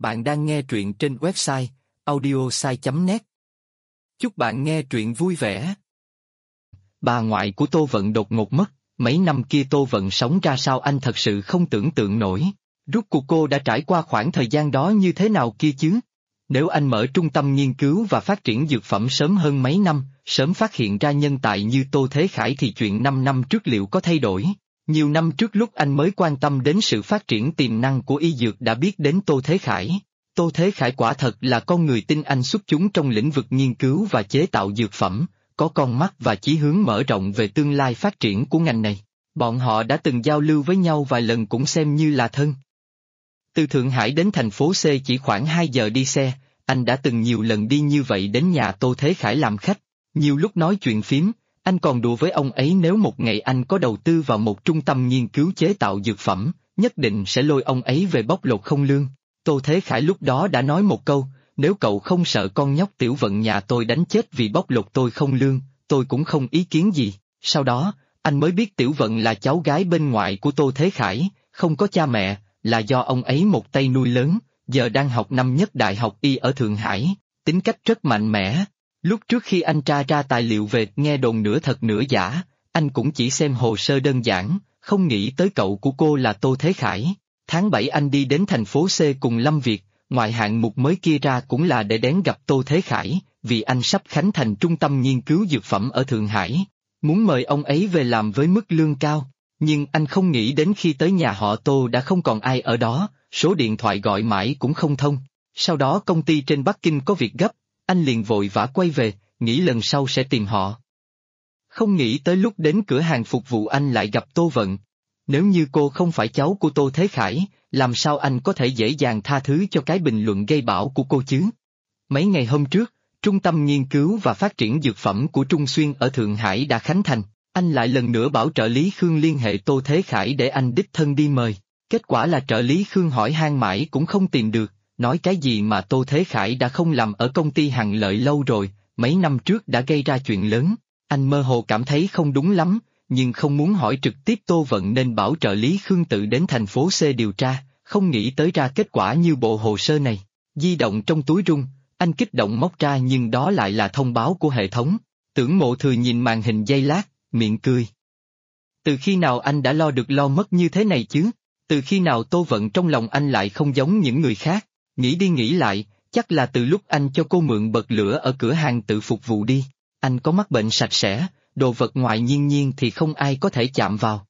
Bạn đang nghe truyện trên website audiosai.net. Chúc bạn nghe truyện vui vẻ. Bà ngoại của Tô Vận đột ngột mất, mấy năm kia Tô Vận sống ra sao anh thật sự không tưởng tượng nổi. Rốt cuộc cô đã trải qua khoảng thời gian đó như thế nào kia chứ? Nếu anh mở trung tâm nghiên cứu và phát triển dược phẩm sớm hơn mấy năm, sớm phát hiện ra nhân tài như Tô Thế Khải thì chuyện 5 năm trước liệu có thay đổi? Nhiều năm trước lúc anh mới quan tâm đến sự phát triển tiềm năng của y dược đã biết đến Tô Thế Khải. Tô Thế Khải quả thật là con người tinh anh xuất chúng trong lĩnh vực nghiên cứu và chế tạo dược phẩm, có con mắt và chí hướng mở rộng về tương lai phát triển của ngành này. Bọn họ đã từng giao lưu với nhau vài lần cũng xem như là thân. Từ Thượng Hải đến thành phố C chỉ khoảng 2 giờ đi xe, anh đã từng nhiều lần đi như vậy đến nhà Tô Thế Khải làm khách. Nhiều lúc nói chuyện phím, anh còn đùa với ông ấy nếu một ngày anh có đầu tư vào một trung tâm nghiên cứu chế tạo dược phẩm, nhất định sẽ lôi ông ấy về bóc lột không lương. Tô Thế Khải lúc đó đã nói một câu, nếu cậu không sợ con nhóc Tiểu Vận nhà tôi đánh chết vì bóc lột tôi không lương, tôi cũng không ý kiến gì. Sau đó, anh mới biết Tiểu Vận là cháu gái bên ngoại của Tô Thế Khải, không có cha mẹ, là do ông ấy một tay nuôi lớn, giờ đang học năm nhất đại học y ở Thượng Hải, tính cách rất mạnh mẽ. Lúc trước khi anh tra ra tài liệu về nghe đồn nửa thật nửa giả, anh cũng chỉ xem hồ sơ đơn giản, không nghĩ tới cậu của cô là Tô Thế Khải. Tháng 7 anh đi đến thành phố C cùng Lâm Việt, ngoài hạng mục mới kia ra cũng là để đến gặp Tô Thế Khải, vì anh sắp khánh thành trung tâm nghiên cứu dược phẩm ở Thượng Hải, muốn mời ông ấy về làm với mức lương cao. Nhưng anh không nghĩ đến khi tới nhà họ Tô đã không còn ai ở đó, số điện thoại gọi mãi cũng không thông. Sau đó công ty trên Bắc Kinh có việc gấp, anh liền vội vã quay về, nghĩ lần sau sẽ tìm họ. Không nghĩ tới lúc đến cửa hàng phục vụ anh lại gặp Tô Vận. Nếu như cô không phải cháu của Tô Thế Khải, làm sao anh có thể dễ dàng tha thứ cho cái bình luận gây bão của cô chứ? Mấy ngày hôm trước, Trung tâm Nghiên cứu và Phát triển Dược phẩm của Trung Xuyên ở Thượng Hải đã khánh thành, anh lại lần nữa bảo trợ lý Khương liên hệ Tô Thế Khải để anh đích thân đi mời. Kết quả là trợ lý Khương hỏi han mãi cũng không tìm được, nói cái gì mà Tô Thế Khải đã không làm ở công ty Hằng Lợi lâu rồi, mấy năm trước đã gây ra chuyện lớn. Anh mơ hồ cảm thấy không đúng lắm, nhưng không muốn hỏi trực tiếp Tô Vận nên bảo trợ lý Khương tự đến thành phố C điều tra, không nghĩ tới ra kết quả như bộ hồ sơ này. Di động trong túi rung, anh kích động móc ra nhưng đó lại là thông báo của hệ thống. Tưởng Mộ Thừa nhìn màn hình giây lát, miệng cười. Từ khi nào anh đã lo được lo mất như thế này chứ? Từ khi nào Tô Vận trong lòng anh lại không giống những người khác? Nghĩ đi nghĩ lại, chắc là từ lúc anh cho cô mượn bật lửa ở cửa hàng tự phục vụ đi. Anh có mắc bệnh sạch sẽ, đồ vật ngoài nhiên nhiên thì không ai có thể chạm vào.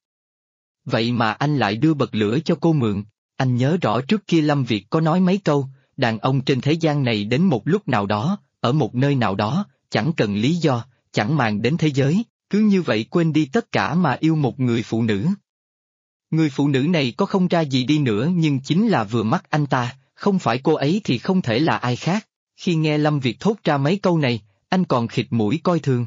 Vậy mà anh lại đưa bật lửa cho cô mượn. Anh nhớ rõ trước kia Lâm Việt có nói mấy câu, đàn ông trên thế gian này đến một lúc nào đó, ở một nơi nào đó, chẳng cần lý do, chẳng màng đến thế giới, cứ như vậy quên đi tất cả mà yêu một người phụ nữ. Người phụ nữ này có không ra gì đi nữa nhưng chính là vừa mắt anh ta, không phải cô ấy thì không thể là ai khác. Khi nghe Lâm Việt thốt ra mấy câu này, anh còn khịt mũi coi thường.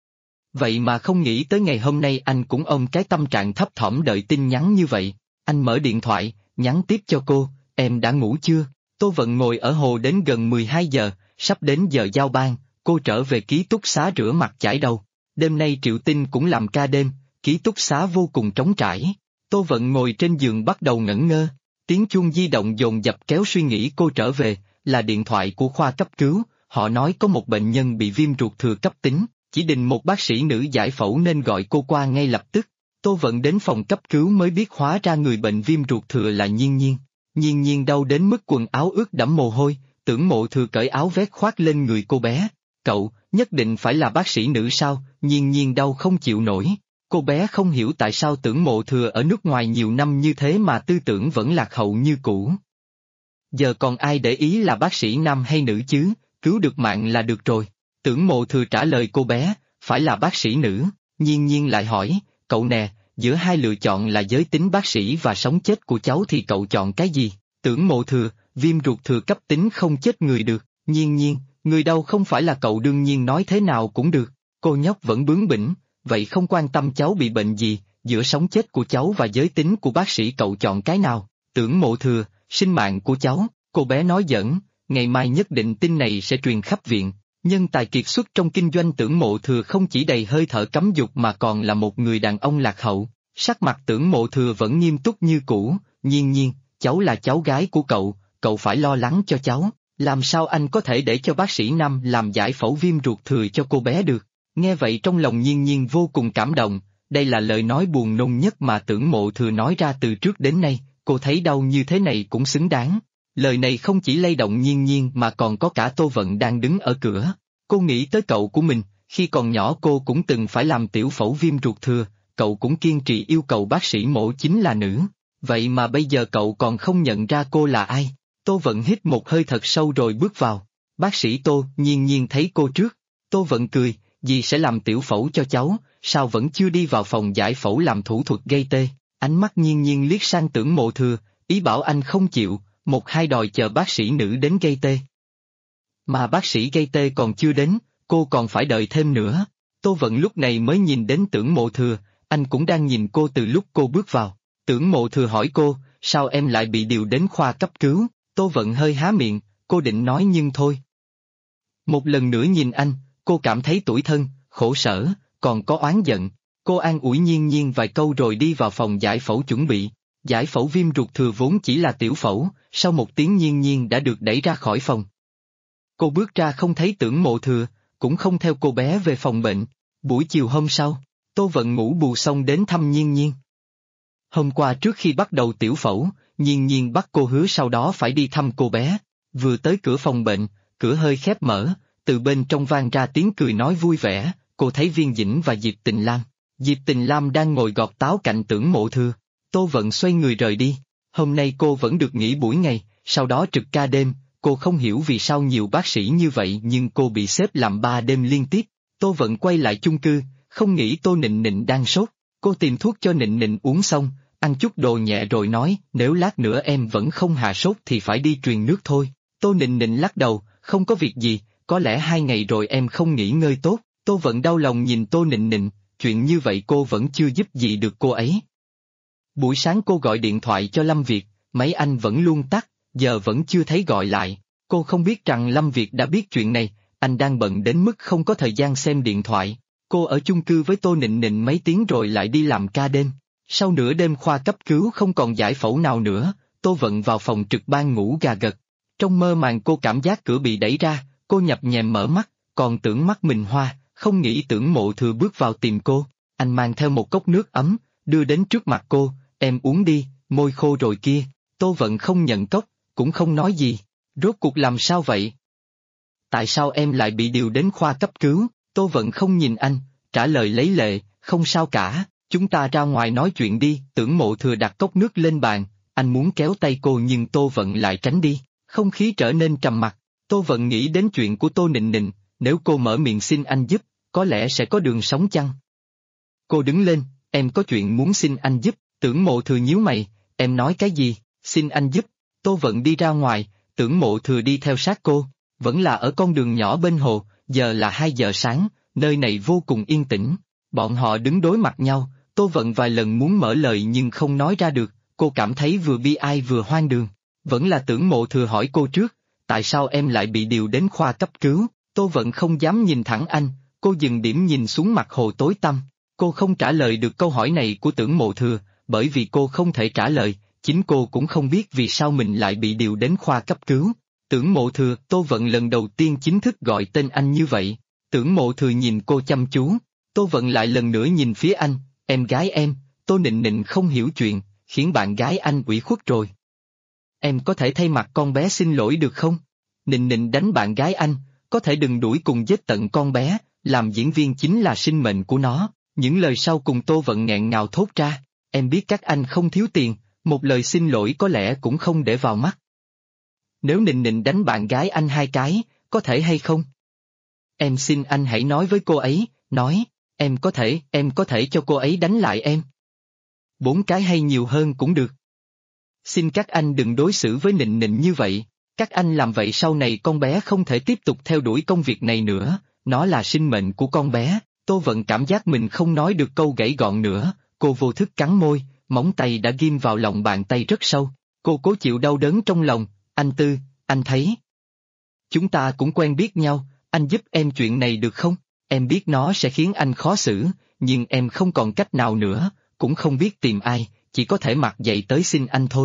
Vậy mà không nghĩ tới ngày hôm nay anh cũng ôm cái tâm trạng thấp thỏm đợi tin nhắn như vậy. Anh mở điện thoại, nhắn tiếp cho cô, em đã ngủ chưa? Tô Vận ngồi ở hồ đến gần 12 giờ, sắp đến giờ giao ban, cô trở về ký túc xá rửa mặt chải đầu. Đêm nay Triệu Tinh cũng làm ca đêm, ký túc xá vô cùng trống trải. Tô Vận ngồi trên giường bắt đầu ngẩn ngơ, tiếng chuông di động dồn dập kéo suy nghĩ cô trở về, là điện thoại của khoa cấp cứu, họ nói có một bệnh nhân bị viêm ruột thừa cấp tính, chỉ định một bác sĩ nữ giải phẫu nên gọi cô qua ngay lập tức. Tô Vận đến phòng cấp cứu mới biết hóa ra người bệnh viêm ruột thừa là Nhiên Nhiên. Nhiên Nhiên đau đến mức quần áo ướt đẫm mồ hôi, Tưởng Mộ Thừa cởi áo vest khoác lên người cô bé. Cậu, nhất định phải là bác sĩ nữ sao? Nhiên Nhiên đau không chịu nổi. Cô bé không hiểu tại sao Tưởng Mộ Thừa ở nước ngoài nhiều năm như thế mà tư tưởng vẫn lạc hậu như cũ. Giờ còn ai để ý là bác sĩ nam hay nữ chứ, cứu được mạng là được rồi. Tưởng Mộ Thừa trả lời cô bé, phải là bác sĩ nữ. Nhiên Nhiên lại hỏi, cậu nè, giữa hai lựa chọn là giới tính bác sĩ và sống chết của cháu thì cậu chọn cái gì? Tưởng Mộ Thừa, viêm ruột thừa cấp tính không chết người được. Nhiên Nhiên, người đau không phải là cậu đương nhiên nói thế nào cũng được. Cô nhóc vẫn bướng bỉnh, vậy không quan tâm cháu bị bệnh gì, giữa sống chết của cháu và giới tính của bác sĩ cậu chọn cái nào? Tưởng Mộ Thừa, sinh mạng của cháu. Cô bé nói giỡn, ngày mai nhất định tin này sẽ truyền khắp viện. Nhân tài kiệt xuất trong kinh doanh Tưởng Mộ Thừa không chỉ đầy hơi thở cấm dục mà còn là một người đàn ông lạc hậu. Sắc mặt Tưởng Mộ Thừa vẫn nghiêm túc như cũ, Nhiên Nhiên, cháu là cháu gái của cậu cậu phải lo lắng cho cháu, làm sao anh có thể để cho bác sĩ Nam làm giải phẫu viêm ruột thừa cho cô bé được. Nghe vậy trong lòng Nhiên Nhiên vô cùng cảm động, đây là lời nói buồn nôn nhất mà Tưởng Mộ Thừa nói ra từ trước đến nay, cô thấy đau như thế này cũng xứng đáng. Lời này không chỉ lay động Nhiên Nhiên mà còn có cả Tô Vận đang đứng ở cửa. Cô nghĩ tới cậu của mình, khi còn nhỏ cô cũng từng phải làm tiểu phẫu viêm ruột thừa, cậu cũng kiên trì yêu cầu bác sĩ mổ chính là nữ. Vậy mà bây giờ cậu còn không nhận ra cô là ai. Tô Vận hít một hơi thật sâu rồi bước vào. Bác sĩ Tô, Nhiên Nhiên thấy cô trước. Tô Vận cười, dì sẽ làm tiểu phẫu cho cháu, sao vẫn chưa đi vào phòng giải phẫu làm thủ thuật gây tê. Ánh mắt Nhiên Nhiên liếc sang Tưởng Mộ Thừa, ý bảo anh không chịu, một hai đòi chờ bác sĩ nữ đến gây tê. Mà bác sĩ gây tê còn chưa đến, cô còn phải đợi thêm nữa. Tô Vận lúc này mới nhìn đến Tưởng Mộ Thừa, anh cũng đang nhìn cô từ lúc cô bước vào. Tưởng Mộ Thừa hỏi cô, sao em lại bị điều đến khoa cấp cứu? Tô Vận hơi há miệng, cô định nói nhưng thôi. Một lần nữa nhìn anh, cô cảm thấy tủi thân, khổ sở, còn có oán giận. Cô an ủi Nhiên Nhiên vài câu rồi đi vào phòng giải phẫu chuẩn bị. Giải phẫu viêm ruột thừa vốn chỉ là tiểu phẫu, sau một tiếng Nhiên Nhiên đã được đẩy ra khỏi phòng. Cô bước ra không thấy Tưởng Mộ Thừa, cũng không theo cô bé về phòng bệnh. Buổi chiều hôm sau, Tô Vận ngủ bù xong đến thăm Nhiên Nhiên. Hôm qua trước khi bắt đầu tiểu phẫu, Nhiên Nhiên bắt cô hứa sau đó phải đi thăm cô bé. Vừa tới cửa phòng bệnh, cửa hơi khép mở, từ bên trong vang ra tiếng cười nói vui vẻ, cô thấy Viên Dĩnh và Diệp Tình Lam. Diệp Tình Lam đang ngồi gọt táo cạnh Tưởng Mộ Thừa. Tô Vận xoay người rời đi. Hôm nay cô vẫn được nghỉ buổi ngày, sau đó trực ca đêm. Cô không hiểu vì sao nhiều bác sĩ như vậy nhưng cô bị xếp làm 3 đêm liên tiếp. Tô Vận quay lại chung cư, không nghĩ Tô Nịnh Nịnh đang sốt. Cô tìm thuốc cho Nịnh Nịnh uống xong, ăn chút đồ nhẹ rồi nói nếu lát nữa em vẫn không hạ sốt thì phải đi truyền nước thôi. Tô Nịnh Nịnh lắc đầu, không có việc gì, có lẽ 2 ngày rồi em không nghỉ ngơi tốt. Tô Vận đau lòng nhìn Tô Nịnh Nịnh, chuyện như vậy cô vẫn chưa giúp gì được cô ấy. Buổi sáng cô gọi điện thoại cho Lâm Việt, máy anh vẫn luôn tắt, giờ vẫn chưa thấy gọi lại. Cô không biết rằng Lâm Việt đã biết chuyện này, anh đang bận đến mức không có thời gian xem điện thoại. Cô ở chung cư với Tô Nịnh Nịnh mấy tiếng rồi lại đi làm ca đêm. Sau nửa đêm khoa cấp cứu không còn giải phẫu nào nữa, Tô Vận vào phòng trực ban ngủ gà gật. Trong mơ màng cô cảm giác cửa bị đẩy ra, cô nhập nhèm mở mắt, còn tưởng mắt mình hoa, không nghĩ Tưởng Mộ Thừa bước vào tìm cô. Anh mang theo một cốc nước ấm, đưa đến trước mặt cô, em uống đi, môi khô rồi kia. Tô Vận không nhận cốc, cũng không nói gì. Rốt cuộc làm sao vậy? Tại sao em lại bị điều đến khoa cấp cứu? Tô Vận không nhìn anh, trả lời lấy lệ, không sao cả, chúng ta ra ngoài nói chuyện đi. Tưởng Mộ Thừa đặt cốc nước lên bàn, anh muốn kéo tay cô nhưng Tô Vận lại tránh đi, không khí trở nên trầm mặc. Tô Vận nghĩ đến chuyện của Tô Nịnh Nịnh, nếu cô mở miệng xin anh giúp, có lẽ sẽ có đường sống chăng? Cô đứng lên, em có chuyện muốn xin anh giúp. Tưởng Mộ Thừa nhíu mày, em nói cái gì, xin anh giúp? Tô Vận đi ra ngoài, Tưởng Mộ Thừa đi theo sát cô, vẫn là ở con đường nhỏ bên hồ, giờ là 2 giờ sáng, nơi này vô cùng yên tĩnh. Bọn họ đứng đối mặt nhau, Tô Vận vài lần muốn mở lời nhưng không nói ra được, cô cảm thấy vừa bi ai vừa hoang đường. Vẫn là Tưởng Mộ Thừa hỏi cô trước, tại sao em lại bị điều đến khoa cấp cứu? Tô Vận không dám nhìn thẳng anh, cô dừng điểm nhìn xuống mặt hồ tối tăm. Cô không trả lời được câu hỏi này của Tưởng Mộ Thừa, bởi vì cô không thể trả lời, chính cô cũng không biết vì sao mình lại bị điều đến khoa cấp cứu. Tưởng Mộ Thừa, Tô Vận lần đầu tiên chính thức gọi tên anh như vậy. Tưởng Mộ Thừa nhìn cô chăm chú, Tô Vận lại lần nữa nhìn phía anh, em gái em. Tô Nịnh Nịnh không hiểu chuyện, khiến bạn gái anh ủy khuất rồi. Em có thể thay mặt con bé xin lỗi được không? Nịnh Nịnh đánh bạn gái anh, có thể đừng đuổi cùng giết tận con bé, làm diễn viên chính là sinh mệnh của nó. Những lời sau cùng Tô Vận nghẹn ngào thốt ra, em biết các anh không thiếu tiền, một lời xin lỗi có lẽ cũng không để vào mắt. Nếu Nịnh Nịnh đánh bạn gái anh 2 cái, có thể hay không? Em xin anh hãy nói với cô ấy, nói, em có thể cho cô ấy đánh lại em. 4 cái hay nhiều hơn cũng được. Xin các anh đừng đối xử với Nịnh Nịnh như vậy, các anh làm vậy sau này con bé không thể tiếp tục theo đuổi công việc này nữa, nó là sinh mệnh của con bé. Tô Vận cảm giác mình không nói được câu gãy gọn nữa, cô vô thức cắn môi, móng tay đã ghim vào lòng bàn tay rất sâu, cô cố chịu đau đớn trong lòng, anh Tư, anh thấy. Chúng ta cũng quen biết nhau, anh giúp em chuyện này được không? Em biết nó sẽ khiến anh khó xử, nhưng em không còn cách nào nữa, cũng không biết tìm ai, chỉ có thể mặc dậy tới xin anh thôi.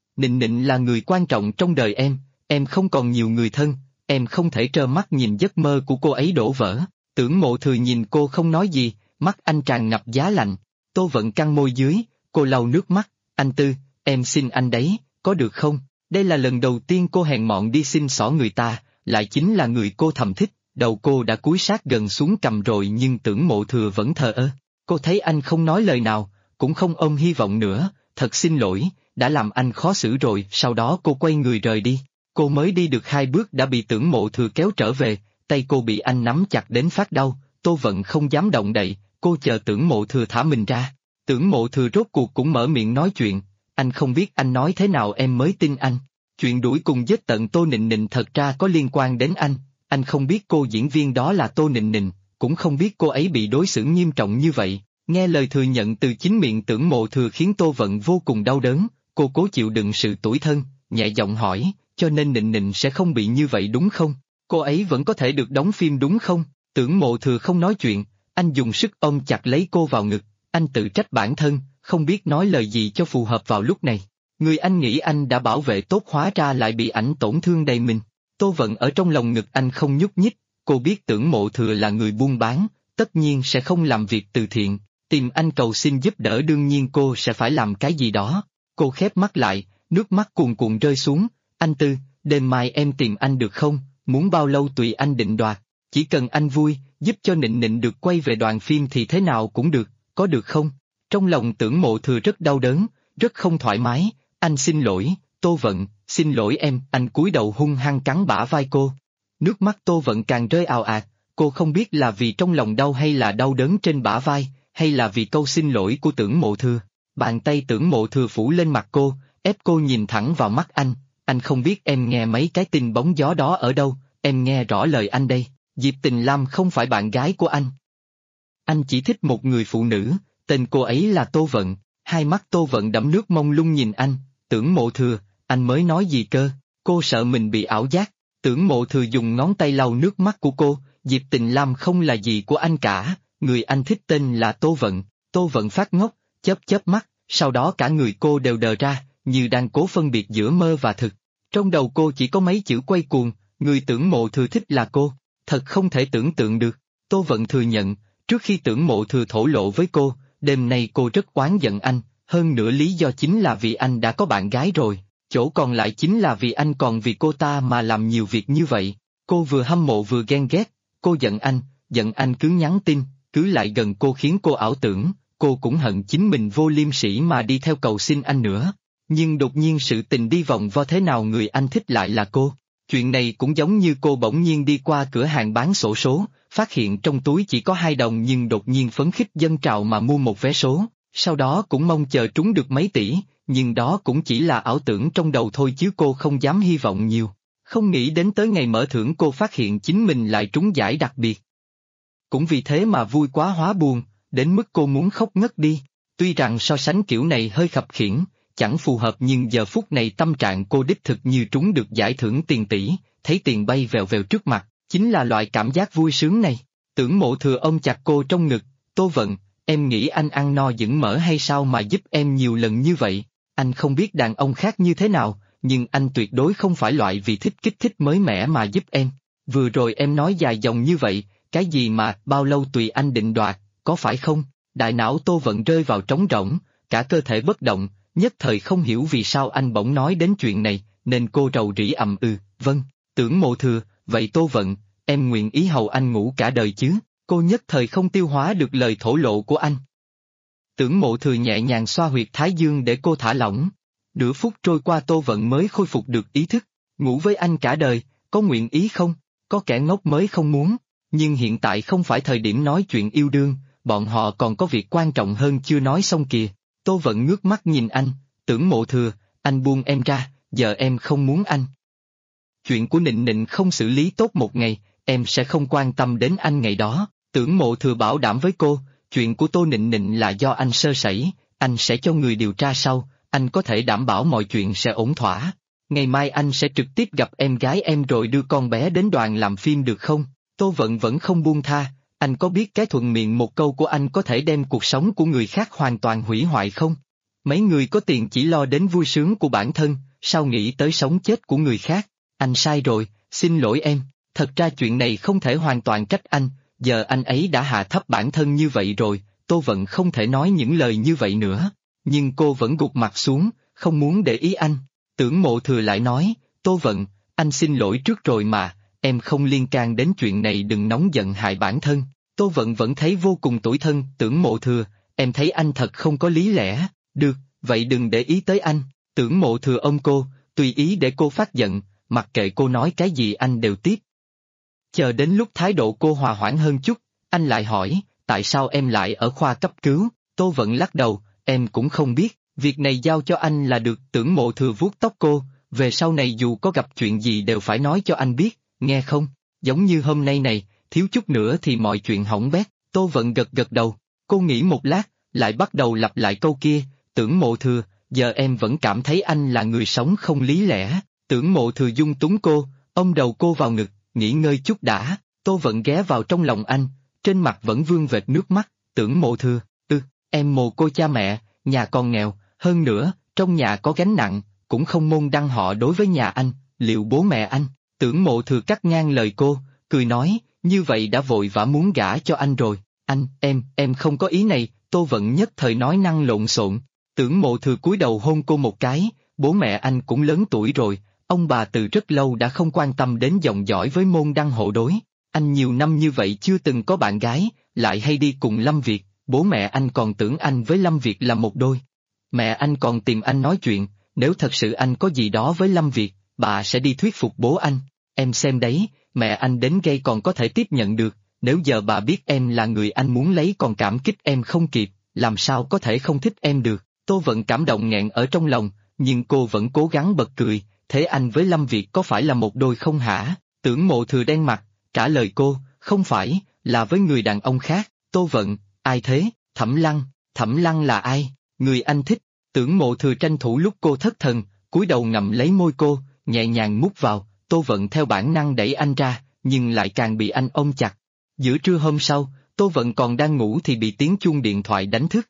Nịnh Nịnh là người quan trọng trong đời em không còn nhiều người thân, em không thể trơ mắt nhìn giấc mơ của cô ấy đổ vỡ. Tưởng Mộ Thừa nhìn cô không nói gì, mắt anh tràn ngập giá lạnh. Tô Vận căng môi dưới, cô lau nước mắt, anh Tư, em xin anh đấy, có được không? Đây là lần đầu tiên cô hèn mọn đi xin xỏ người ta, lại chính là người cô thầm thích. Đầu cô đã cúi sát gần xuống cầm rồi nhưng Tưởng Mộ Thừa vẫn thờ ơ. Cô thấy anh không nói lời nào, cũng không ôm hy vọng nữa, thật xin lỗi, đã làm anh khó xử rồi. Sau đó cô quay người rời đi. Cô mới đi được 2 bước đã bị Tưởng Mộ Thừa kéo trở về, tay cô bị anh nắm chặt đến phát đau. Tô Vận không dám động đậy, cô chờ Tưởng Mộ Thừa thả mình ra. Tưởng Mộ Thừa rốt cuộc cũng mở miệng nói chuyện, anh không biết anh nói thế nào em mới tin anh. Chuyện đuổi cùng giết tận Tô Nịnh Nịnh thật ra có liên quan đến anh không biết cô diễn viên đó là Tô Nịnh Nịnh, cũng không biết cô ấy bị đối xử nghiêm trọng như vậy. Nghe lời thừa nhận từ chính miệng Tưởng Mộ Thừa khiến Tô Vận vô cùng đau đớn, cô cố chịu đựng sự tủi thân, nhẹ giọng hỏi, cho nên Nịnh Nịnh sẽ không bị như vậy đúng không? Cô ấy vẫn có thể được đóng phim đúng không? Tưởng Mộ Thừa không nói chuyện, anh dùng sức ôm chặt lấy cô vào ngực, anh tự trách bản thân, không biết nói lời gì cho phù hợp vào lúc này. Người anh nghĩ anh đã bảo vệ tốt hóa ra lại bị ảnh tổn thương đầy mình. Tô Vận ở trong lòng ngực anh không nhúc nhích, cô biết Tưởng Mộ Thừa là người buôn bán, tất nhiên sẽ không làm việc từ thiện, tìm anh cầu xin giúp đỡ đương nhiên cô sẽ phải làm cái gì đó. Cô khép mắt lại, nước mắt cuồn cuộn rơi xuống, anh Tư, đêm mai em tìm anh được không, muốn bao lâu tùy anh định đoạt, chỉ cần anh vui, giúp cho Nịnh Nịnh được quay về đoàn phim thì thế nào cũng được, có được không? Trong lòng Tưởng Mộ Thừa rất đau đớn, rất không thoải mái, anh xin lỗi, Tô Vận, xin lỗi em, anh cúi đầu hung hăng cắn bả vai cô. Nước mắt Tô Vận càng rơi ào ạt, cô không biết là vì trong lòng đau hay là đau đớn trên bả vai, hay là vì câu xin lỗi của Tưởng Mộ Thừa. Bàn tay Tưởng Mộ Thừa phủ lên mặt cô, ép cô nhìn thẳng vào mắt anh không biết em nghe mấy cái tin bóng gió đó ở đâu, em nghe rõ lời anh đây, Diệp Tình Lam không phải bạn gái của anh. Anh chỉ thích một người phụ nữ, tên cô ấy là Tô Vận. Hai mắt Tô Vận đẫm nước mông lung nhìn anh, Tưởng Mộ Thừa, anh mới nói gì cơ, cô sợ mình bị ảo giác. Tưởng Mộ Thừa dùng ngón tay lau nước mắt của cô, Diệp Tình Lam không là gì của anh cả, người anh thích tên là Tô Vận. Tô Vận phát ngốc, chớp chớp mắt, sau đó cả người cô đều đờ ra, như đang cố phân biệt giữa mơ và thực. Trong đầu cô chỉ có mấy chữ quay cuồng, người Tưởng Mộ Thừa thích là cô, thật không thể tưởng tượng được. Tô Vận thừa nhận, trước khi Tưởng Mộ Thừa thổ lộ với cô, đêm nay cô rất oán giận anh, hơn nữa lý do chính là vì anh đã có bạn gái rồi, chỗ còn lại chính là vì anh còn vì cô ta mà làm nhiều việc như vậy. Cô vừa hâm mộ vừa ghen ghét, cô giận anh cứ nhắn tin, cứ lại gần cô khiến cô ảo tưởng, cô cũng hận chính mình vô liêm sỉ mà đi theo cầu xin anh nữa. Nhưng đột nhiên sự tình đi vòng vo thế nào người anh thích lại là cô. Chuyện này cũng giống như cô bỗng nhiên đi qua cửa hàng bán xổ số, phát hiện trong túi chỉ có 2 đồng nhưng đột nhiên phấn khích dâng trào mà mua một vé số, sau đó cũng mong chờ trúng được mấy tỷ, nhưng đó cũng chỉ là ảo tưởng trong đầu thôi chứ cô không dám hy vọng nhiều. Không nghĩ đến tới ngày mở thưởng cô phát hiện chính mình lại trúng giải đặc biệt. Cũng vì thế mà vui quá hóa buồn, đến mức cô muốn khóc ngất đi. Tuy rằng so sánh kiểu này hơi khập khiễng, chẳng phù hợp nhưng giờ phút này tâm trạng cô đích thực như trúng được giải thưởng tiền tỷ, thấy tiền bay vèo vèo trước mặt, chính là loại cảm giác vui sướng này. Tưởng Mộ Thừa ôm chặt cô trong ngực, Tô Vận, em nghĩ anh ăn no dững mỡ hay sao mà giúp em nhiều lần như vậy, anh không biết đàn ông khác như thế nào, nhưng anh tuyệt đối không phải loại vì thích kích thích mới mẻ mà giúp em. Vừa rồi em nói dài dòng như vậy, cái gì mà bao lâu tùy anh định đoạt, có phải không? Đại não Tô Vận rơi vào trống rỗng, cả cơ thể bất động, nhất thời không hiểu vì sao anh bỗng nói đến chuyện này, nên cô rầu rĩ vâng, Tưởng Mộ Thừa, vậy Tô Vận, em nguyện ý hầu anh ngủ cả đời chứ? Cô nhất thời không tiêu hóa được lời thổ lộ của anh. Tưởng Mộ Thừa nhẹ nhàng xoa huyệt thái dương để cô thả lỏng. Nửa phút trôi qua Tô Vận mới khôi phục được ý thức, ngủ với anh cả đời, có nguyện ý không? Có kẻ ngốc mới không muốn, nhưng hiện tại không phải thời điểm nói chuyện yêu đương, bọn họ còn có việc quan trọng hơn chưa nói xong kìa. Tô Vận ngước mắt nhìn anh, Tưởng Mộ Thừa, anh buông em ra, giờ em không muốn anh. Chuyện của Nịnh Nịnh không xử lý tốt một ngày, em sẽ không quan tâm đến anh ngày đó. Tưởng Mộ Thừa bảo đảm với cô, chuyện của Tô Nịnh Nịnh là do anh sơ sẩy, anh sẽ cho người điều tra sau, anh có thể đảm bảo mọi chuyện sẽ ổn thỏa. Ngày mai anh sẽ trực tiếp gặp em gái em rồi đưa con bé đến đoàn làm phim được không? Tô Vận vẫn không buông tha, anh có biết cái thuận miệng một câu của anh có thể đem cuộc sống của người khác hoàn toàn hủy hoại không? Mấy người có tiền chỉ lo đến vui sướng của bản thân, sao nghĩ tới sống chết của người khác? Anh sai rồi, xin lỗi em. Thật ra chuyện này không thể hoàn toàn trách anh, giờ anh ấy đã hạ thấp bản thân như vậy rồi, Tô Vận không thể nói những lời như vậy nữa. Nhưng cô vẫn gục mặt xuống, không muốn để ý anh. Tưởng Mộ Thừa lại nói, Tô Vận, anh xin lỗi trước rồi mà, em không liên can đến chuyện này, đừng nóng giận hại bản thân. Tô Vận vẫn thấy vô cùng tủi thân. Tưởng Mộ Thừa, em thấy anh thật không có lý lẽ. Được, vậy đừng để ý tới anh. Tưởng Mộ Thừa ôm cô, tùy ý để cô phát giận, mặc kệ cô nói cái gì anh đều tiếp. Chờ đến lúc thái độ cô hòa hoãn hơn chút, anh lại hỏi, tại sao em lại ở khoa cấp cứu? Tô Vận lắc đầu, em cũng không biết, việc này giao cho anh là được. Tưởng Mộ Thừa vuốt tóc cô, về sau này dù có gặp chuyện gì đều phải nói cho anh biết, nghe không? Giống như hôm nay này, thiếu chút nữa thì mọi chuyện hỏng bét. Tô Vận gật gật đầu, cô nghĩ một lát, lại bắt đầu lặp lại câu kia, Tưởng Mộ Thừa, giờ em vẫn cảm thấy anh là người sống không lý lẽ. Tưởng Mộ Thừa dung túng cô, ôm đầu cô vào ngực, nghỉ ngơi chút đã. Tô Vận ghé vào trong lòng anh, trên mặt vẫn vương vệt nước mắt. Tưởng Mộ Thừa, em mồ côi cha mẹ, nhà còn nghèo, hơn nữa, trong nhà có gánh nặng, cũng không môn đăng họ đối với nhà anh, liệu bố mẹ anh? Tưởng Mộ Thừa cắt ngang lời cô, cười nói, như vậy đã vội vã muốn gả cho anh rồi. Anh, em không có ý này. Tô Vận nhất thời nói năng lộn xộn. Tưởng Mộ Thừa cúi đầu hôn cô một cái, bố mẹ anh cũng lớn tuổi rồi, ông bà từ rất lâu đã không quan tâm đến dòng dõi với môn đăng hộ đối. Anh nhiều năm như vậy chưa từng có bạn gái, lại hay đi cùng Lâm Việt, bố mẹ anh còn tưởng anh với Lâm Việt là một đôi. Mẹ anh còn tìm anh nói chuyện, nếu thật sự anh có gì đó với Lâm Việt, bà sẽ đi thuyết phục bố anh. Em xem đấy, mẹ anh đến gây còn có thể tiếp nhận được, nếu giờ bà biết em là người anh muốn lấy còn cảm kích em không kịp, làm sao có thể không thích em được. Tô Vận cảm động nghẹn ở trong lòng, nhưng cô vẫn cố gắng bật cười, thế anh với Lâm Việt có phải là một đôi không hả? Tưởng Mộ Thừa đen mặt, trả lời cô, không phải, là với người đàn ông khác. Tô Vận, ai thế? Thẩm Lăng là ai? Người anh thích. Tưởng Mộ Thừa tranh thủ lúc cô thất thần, cúi đầu ngậm lấy môi cô, nhẹ nhàng mút vào. Tô Vận theo bản năng đẩy anh ra, nhưng lại càng bị anh ôm chặt. Giữa trưa hôm sau, Tô Vận còn đang ngủ thì bị tiếng chuông điện thoại đánh thức.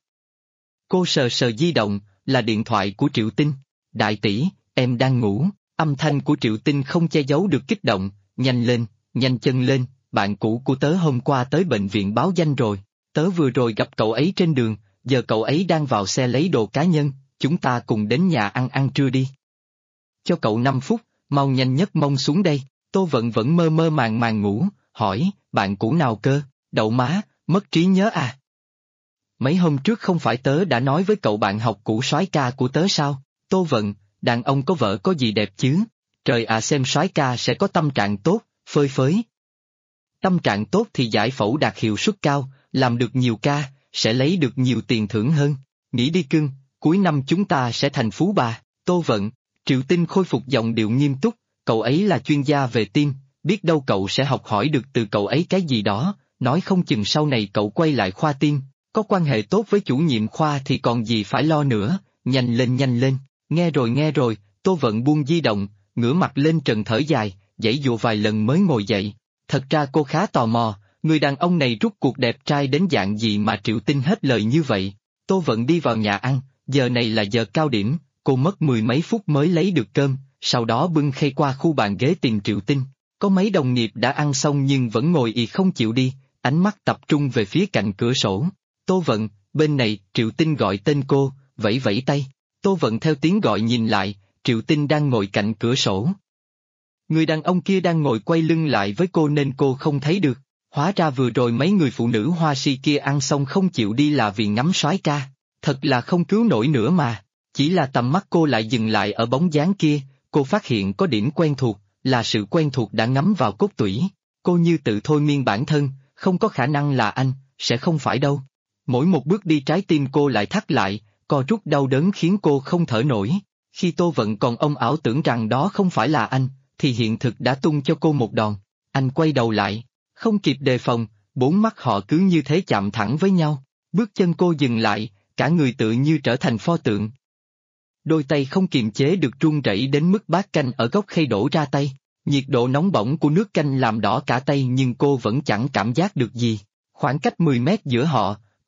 Cô sờ sờ di động, là điện thoại của Triệu Tinh. Đại tỷ, em đang ngủ. Âm thanh của Triệu Tinh không che giấu được kích động, nhanh lên, nhanh chân lên, bạn cũ của tớ hôm qua tới bệnh viện báo danh rồi. Tớ vừa rồi gặp cậu ấy trên đường, giờ cậu ấy đang vào xe lấy đồ cá nhân, chúng ta cùng đến nhà ăn trưa đi. Cho cậu 5 phút, mau nhanh nhất mông xuống đây. Tô Vận vẫn mơ mơ màng màng ngủ, hỏi, bạn cũ nào cơ? Đậu má, mất trí nhớ à? Mấy hôm trước không phải tớ đã nói với cậu bạn học cũ soái ca của tớ sao? Tô Vận, đàn ông có vợ có gì đẹp chứ? Trời à, xem soái ca sẽ có tâm trạng tốt, phơi phới. Tâm trạng tốt thì giải phẫu đạt hiệu suất cao, làm được nhiều ca, sẽ lấy được nhiều tiền thưởng hơn. Nghĩ đi cưng, cuối năm chúng ta sẽ thành phú bà. Tô Vận, Triệu Tinh khôi phục giọng điệu nghiêm túc, cậu ấy là chuyên gia về tim, biết đâu cậu sẽ học hỏi được từ cậu ấy cái gì đó, nói không chừng sau này cậu quay lại khoa tim, có quan hệ tốt với chủ nhiệm khoa thì còn gì phải lo nữa, nhanh lên, nghe rồi, Tô Vận buông di động, ngửa mặt lên trần thở dài, giãy dụa vài lần mới ngồi dậy. Thật ra cô khá tò mò, người đàn ông này rút cuộc đẹp trai đến dạng gì mà Triệu Tinh hết lời như vậy. Tô Vận đi vào nhà ăn, giờ này là giờ cao điểm, cô mất 10 mấy phút mới lấy được cơm, sau đó bưng khay qua khu bàn ghế tìm Triệu Tinh. Có mấy đồng nghiệp đã ăn xong nhưng vẫn ngồi ì không chịu đi, ánh mắt tập trung về phía cạnh cửa sổ. Tô Vận, bên này, Triệu Tinh gọi tên cô, vẫy vẫy tay. Tô Vận theo tiếng gọi nhìn lại, Triệu Tinh đang ngồi cạnh cửa sổ. Người đàn ông kia đang ngồi quay lưng lại với cô nên cô không thấy được. Hóa ra vừa rồi mấy người phụ nữ hoa si kia ăn xong không chịu đi là vì ngắm soái ca. Thật là không cứu nổi nữa mà. Chỉ là tầm mắt cô lại dừng lại ở bóng dáng kia, cô phát hiện có điểm quen thuộc, là sự quen thuộc đã ngấm vào cốt tủy. Cô như tự thôi miên bản thân, không có khả năng là anh, sẽ không phải đâu. Mỗi một bước đi trái tim cô lại thắt lại, co rút đau đớn khiến cô không thở nổi. Khi Tô Vận còn ảo tưởng rằng đó không phải là anh, thì hiện thực đã tung cho cô một đòn. Anh quay đầu lại, không kịp đề phòng, bốn mắt họ cứ như thế chạm thẳng với nhau. Bước chân cô dừng lại, cả người tự như trở thành pho tượng. Đôi tay không kiềm chế được run rẩy đến mức bát canh ở góc khay đổ ra tay. Nhiệt độ nóng bỏng của nước canh làm đỏ cả tay nhưng cô vẫn chẳng cảm giác được gì. Khoảng cách 10 mét giữa họ,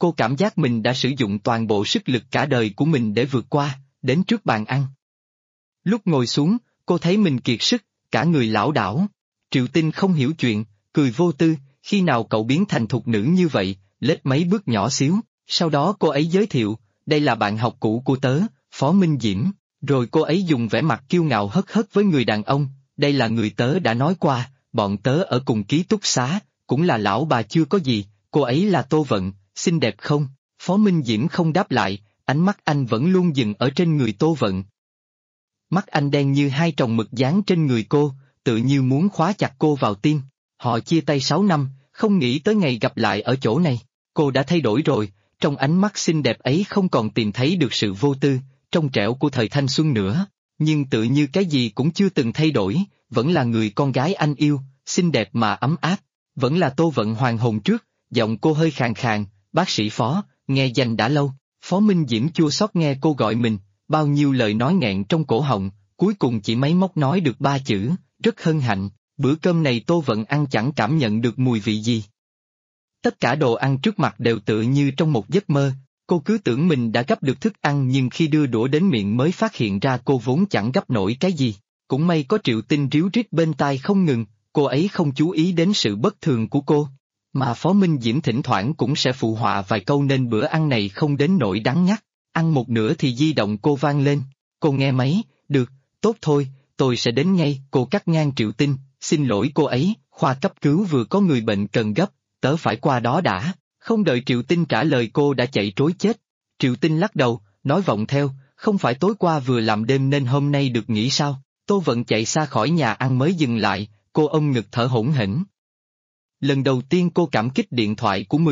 cô cảm giác mình đã sử dụng toàn bộ sức lực cả đời của mình để vượt qua, đến trước bàn ăn. Lúc ngồi xuống, cô thấy mình kiệt sức, cả người lảo đảo. Triệu Tinh không hiểu chuyện, cười vô tư, khi nào cậu biến thành thục nữ như vậy, lết mấy bước nhỏ xíu, sau đó cô ấy giới thiệu, đây là bạn học cũ của tớ, Phó Minh Diễm, rồi cô ấy dùng vẻ mặt kiêu ngạo hất hất với người đàn ông, đây là người tớ đã nói qua, bọn tớ ở cùng ký túc xá, cũng là lão bà chưa có gì, cô ấy là Tô Vận, xinh đẹp không? Phó Minh Diễm không đáp lại, ánh mắt anh vẫn luôn dừng ở trên người Tô Vận. Mắt anh đen như hai tròng mực dán trên người cô, tự như muốn khóa chặt cô vào tim. Họ chia tay 6 năm, không nghĩ tới ngày gặp lại ở chỗ này. Cô đã thay đổi rồi, trong ánh mắt xinh đẹp ấy không còn tìm thấy được sự vô tư, trong trẻo của thời thanh xuân nữa. Nhưng tự như cái gì cũng chưa từng thay đổi, vẫn là người con gái anh yêu, xinh đẹp mà ấm áp. Vẫn là Tô Vận hoàng hồn trước, giọng cô hơi khàn khàn, bác sĩ Phó, nghe danh đã lâu. Phó Minh Diễm chua xót nghe cô gọi mình, bao nhiêu lời nói nghẹn trong cổ họng, cuối cùng chỉ máy móc nói được 3 chữ, rất hân hạnh. Bữa cơm này Tô Vận ăn chẳng cảm nhận được mùi vị gì. Tất cả đồ ăn trước mặt đều tựa như trong một giấc mơ, cô cứ tưởng mình đã gắp được thức ăn nhưng khi đưa đũa đến miệng mới phát hiện ra cô vốn chẳng gắp nổi cái gì. Cũng may có Triệu Tinh ríu rít bên tai không ngừng, cô ấy không chú ý đến sự bất thường của cô. Mà Phó Minh Diễm thỉnh thoảng cũng sẽ phụ họa vài câu nên bữa ăn này không đến nỗi đắng ngắt. Ăn một nửa thì di động cô vang lên, cô nghe máy, được, tốt thôi, tôi sẽ đến ngay. Cô cắt ngang Triệu Tinh, xin lỗi cô ấy, khoa cấp cứu vừa có người bệnh cần gấp, tớ phải qua đó đã. Không đợi Triệu Tinh trả lời cô đã chạy trối chết. Triệu Tinh lắc đầu, nói vọng theo, không phải tối qua vừa làm đêm nên hôm nay được nghỉ sao? Tô Vận chạy xa khỏi nhà ăn mới dừng lại, cô ôm ngực thở hổn hển. Lần đầu tiên cô cảm kích điện thoại của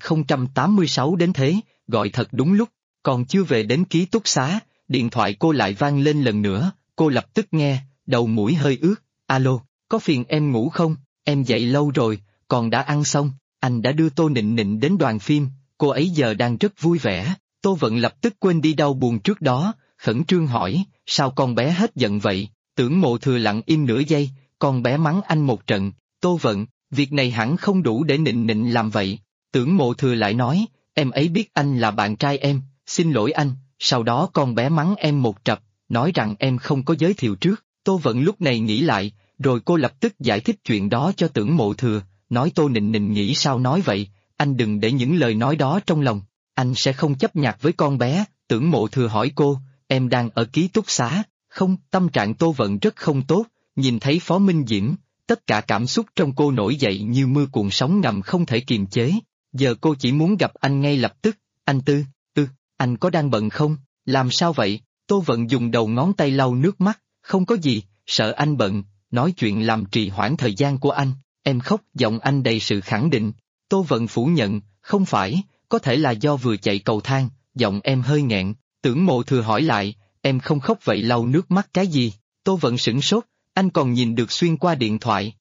10.086 đến thế, gọi thật đúng lúc, còn chưa về đến ký túc xá, điện thoại cô lại vang lên lần nữa, cô lập tức nghe, đầu mũi hơi ướt, alo, có phiền em ngủ không, em dậy lâu rồi, còn đã ăn xong, anh đã đưa Tô Nịnh Nịnh đến đoàn phim, cô ấy giờ đang rất vui vẻ. Tô Vận lập tức quên đi đau buồn trước đó, khẩn trương hỏi, sao con bé hết giận vậy? Tưởng Mộ Thừa lặng im nửa giây, con bé mắng anh một trận. Tô Vận, việc này hẳn không đủ để Nịnh Nịnh làm vậy. Tưởng Mộ Thừa lại nói, em ấy biết anh là bạn trai em, xin lỗi anh. Sau đó con bé mắng em một trập, nói rằng em không có giới thiệu trước. Tô Vận lúc này nghĩ lại, rồi cô lập tức giải thích chuyện đó cho Tưởng Mộ Thừa, nói Tô Nịnh Nịnh nghĩ sao nói vậy, anh đừng để những lời nói đó trong lòng, anh sẽ không chấp nhặt với con bé. Tưởng Mộ Thừa hỏi cô, em đang ở ký túc xá, không? Tâm trạng Tô Vận rất không tốt, nhìn thấy Phó Minh Diễm, tất cả cảm xúc trong cô nổi dậy như mưa cuộn sóng ngầm không thể kiềm chế, giờ cô chỉ muốn gặp anh ngay lập tức. Anh Tư, anh có đang bận không? Làm sao vậy? Tô Vận dùng đầu ngón tay lau nước mắt, không có gì, sợ anh bận, nói chuyện làm trì hoãn thời gian của anh. Em khóc, giọng anh đầy sự khẳng định. Tô Vận phủ nhận, không phải, có thể là do vừa chạy cầu thang, giọng em hơi nghẹn. Tưởng Mộ Thừa hỏi lại, em không khóc vậy lau nước mắt cái gì? Tô Vận sửng sốt, anh còn nhìn được xuyên qua điện thoại.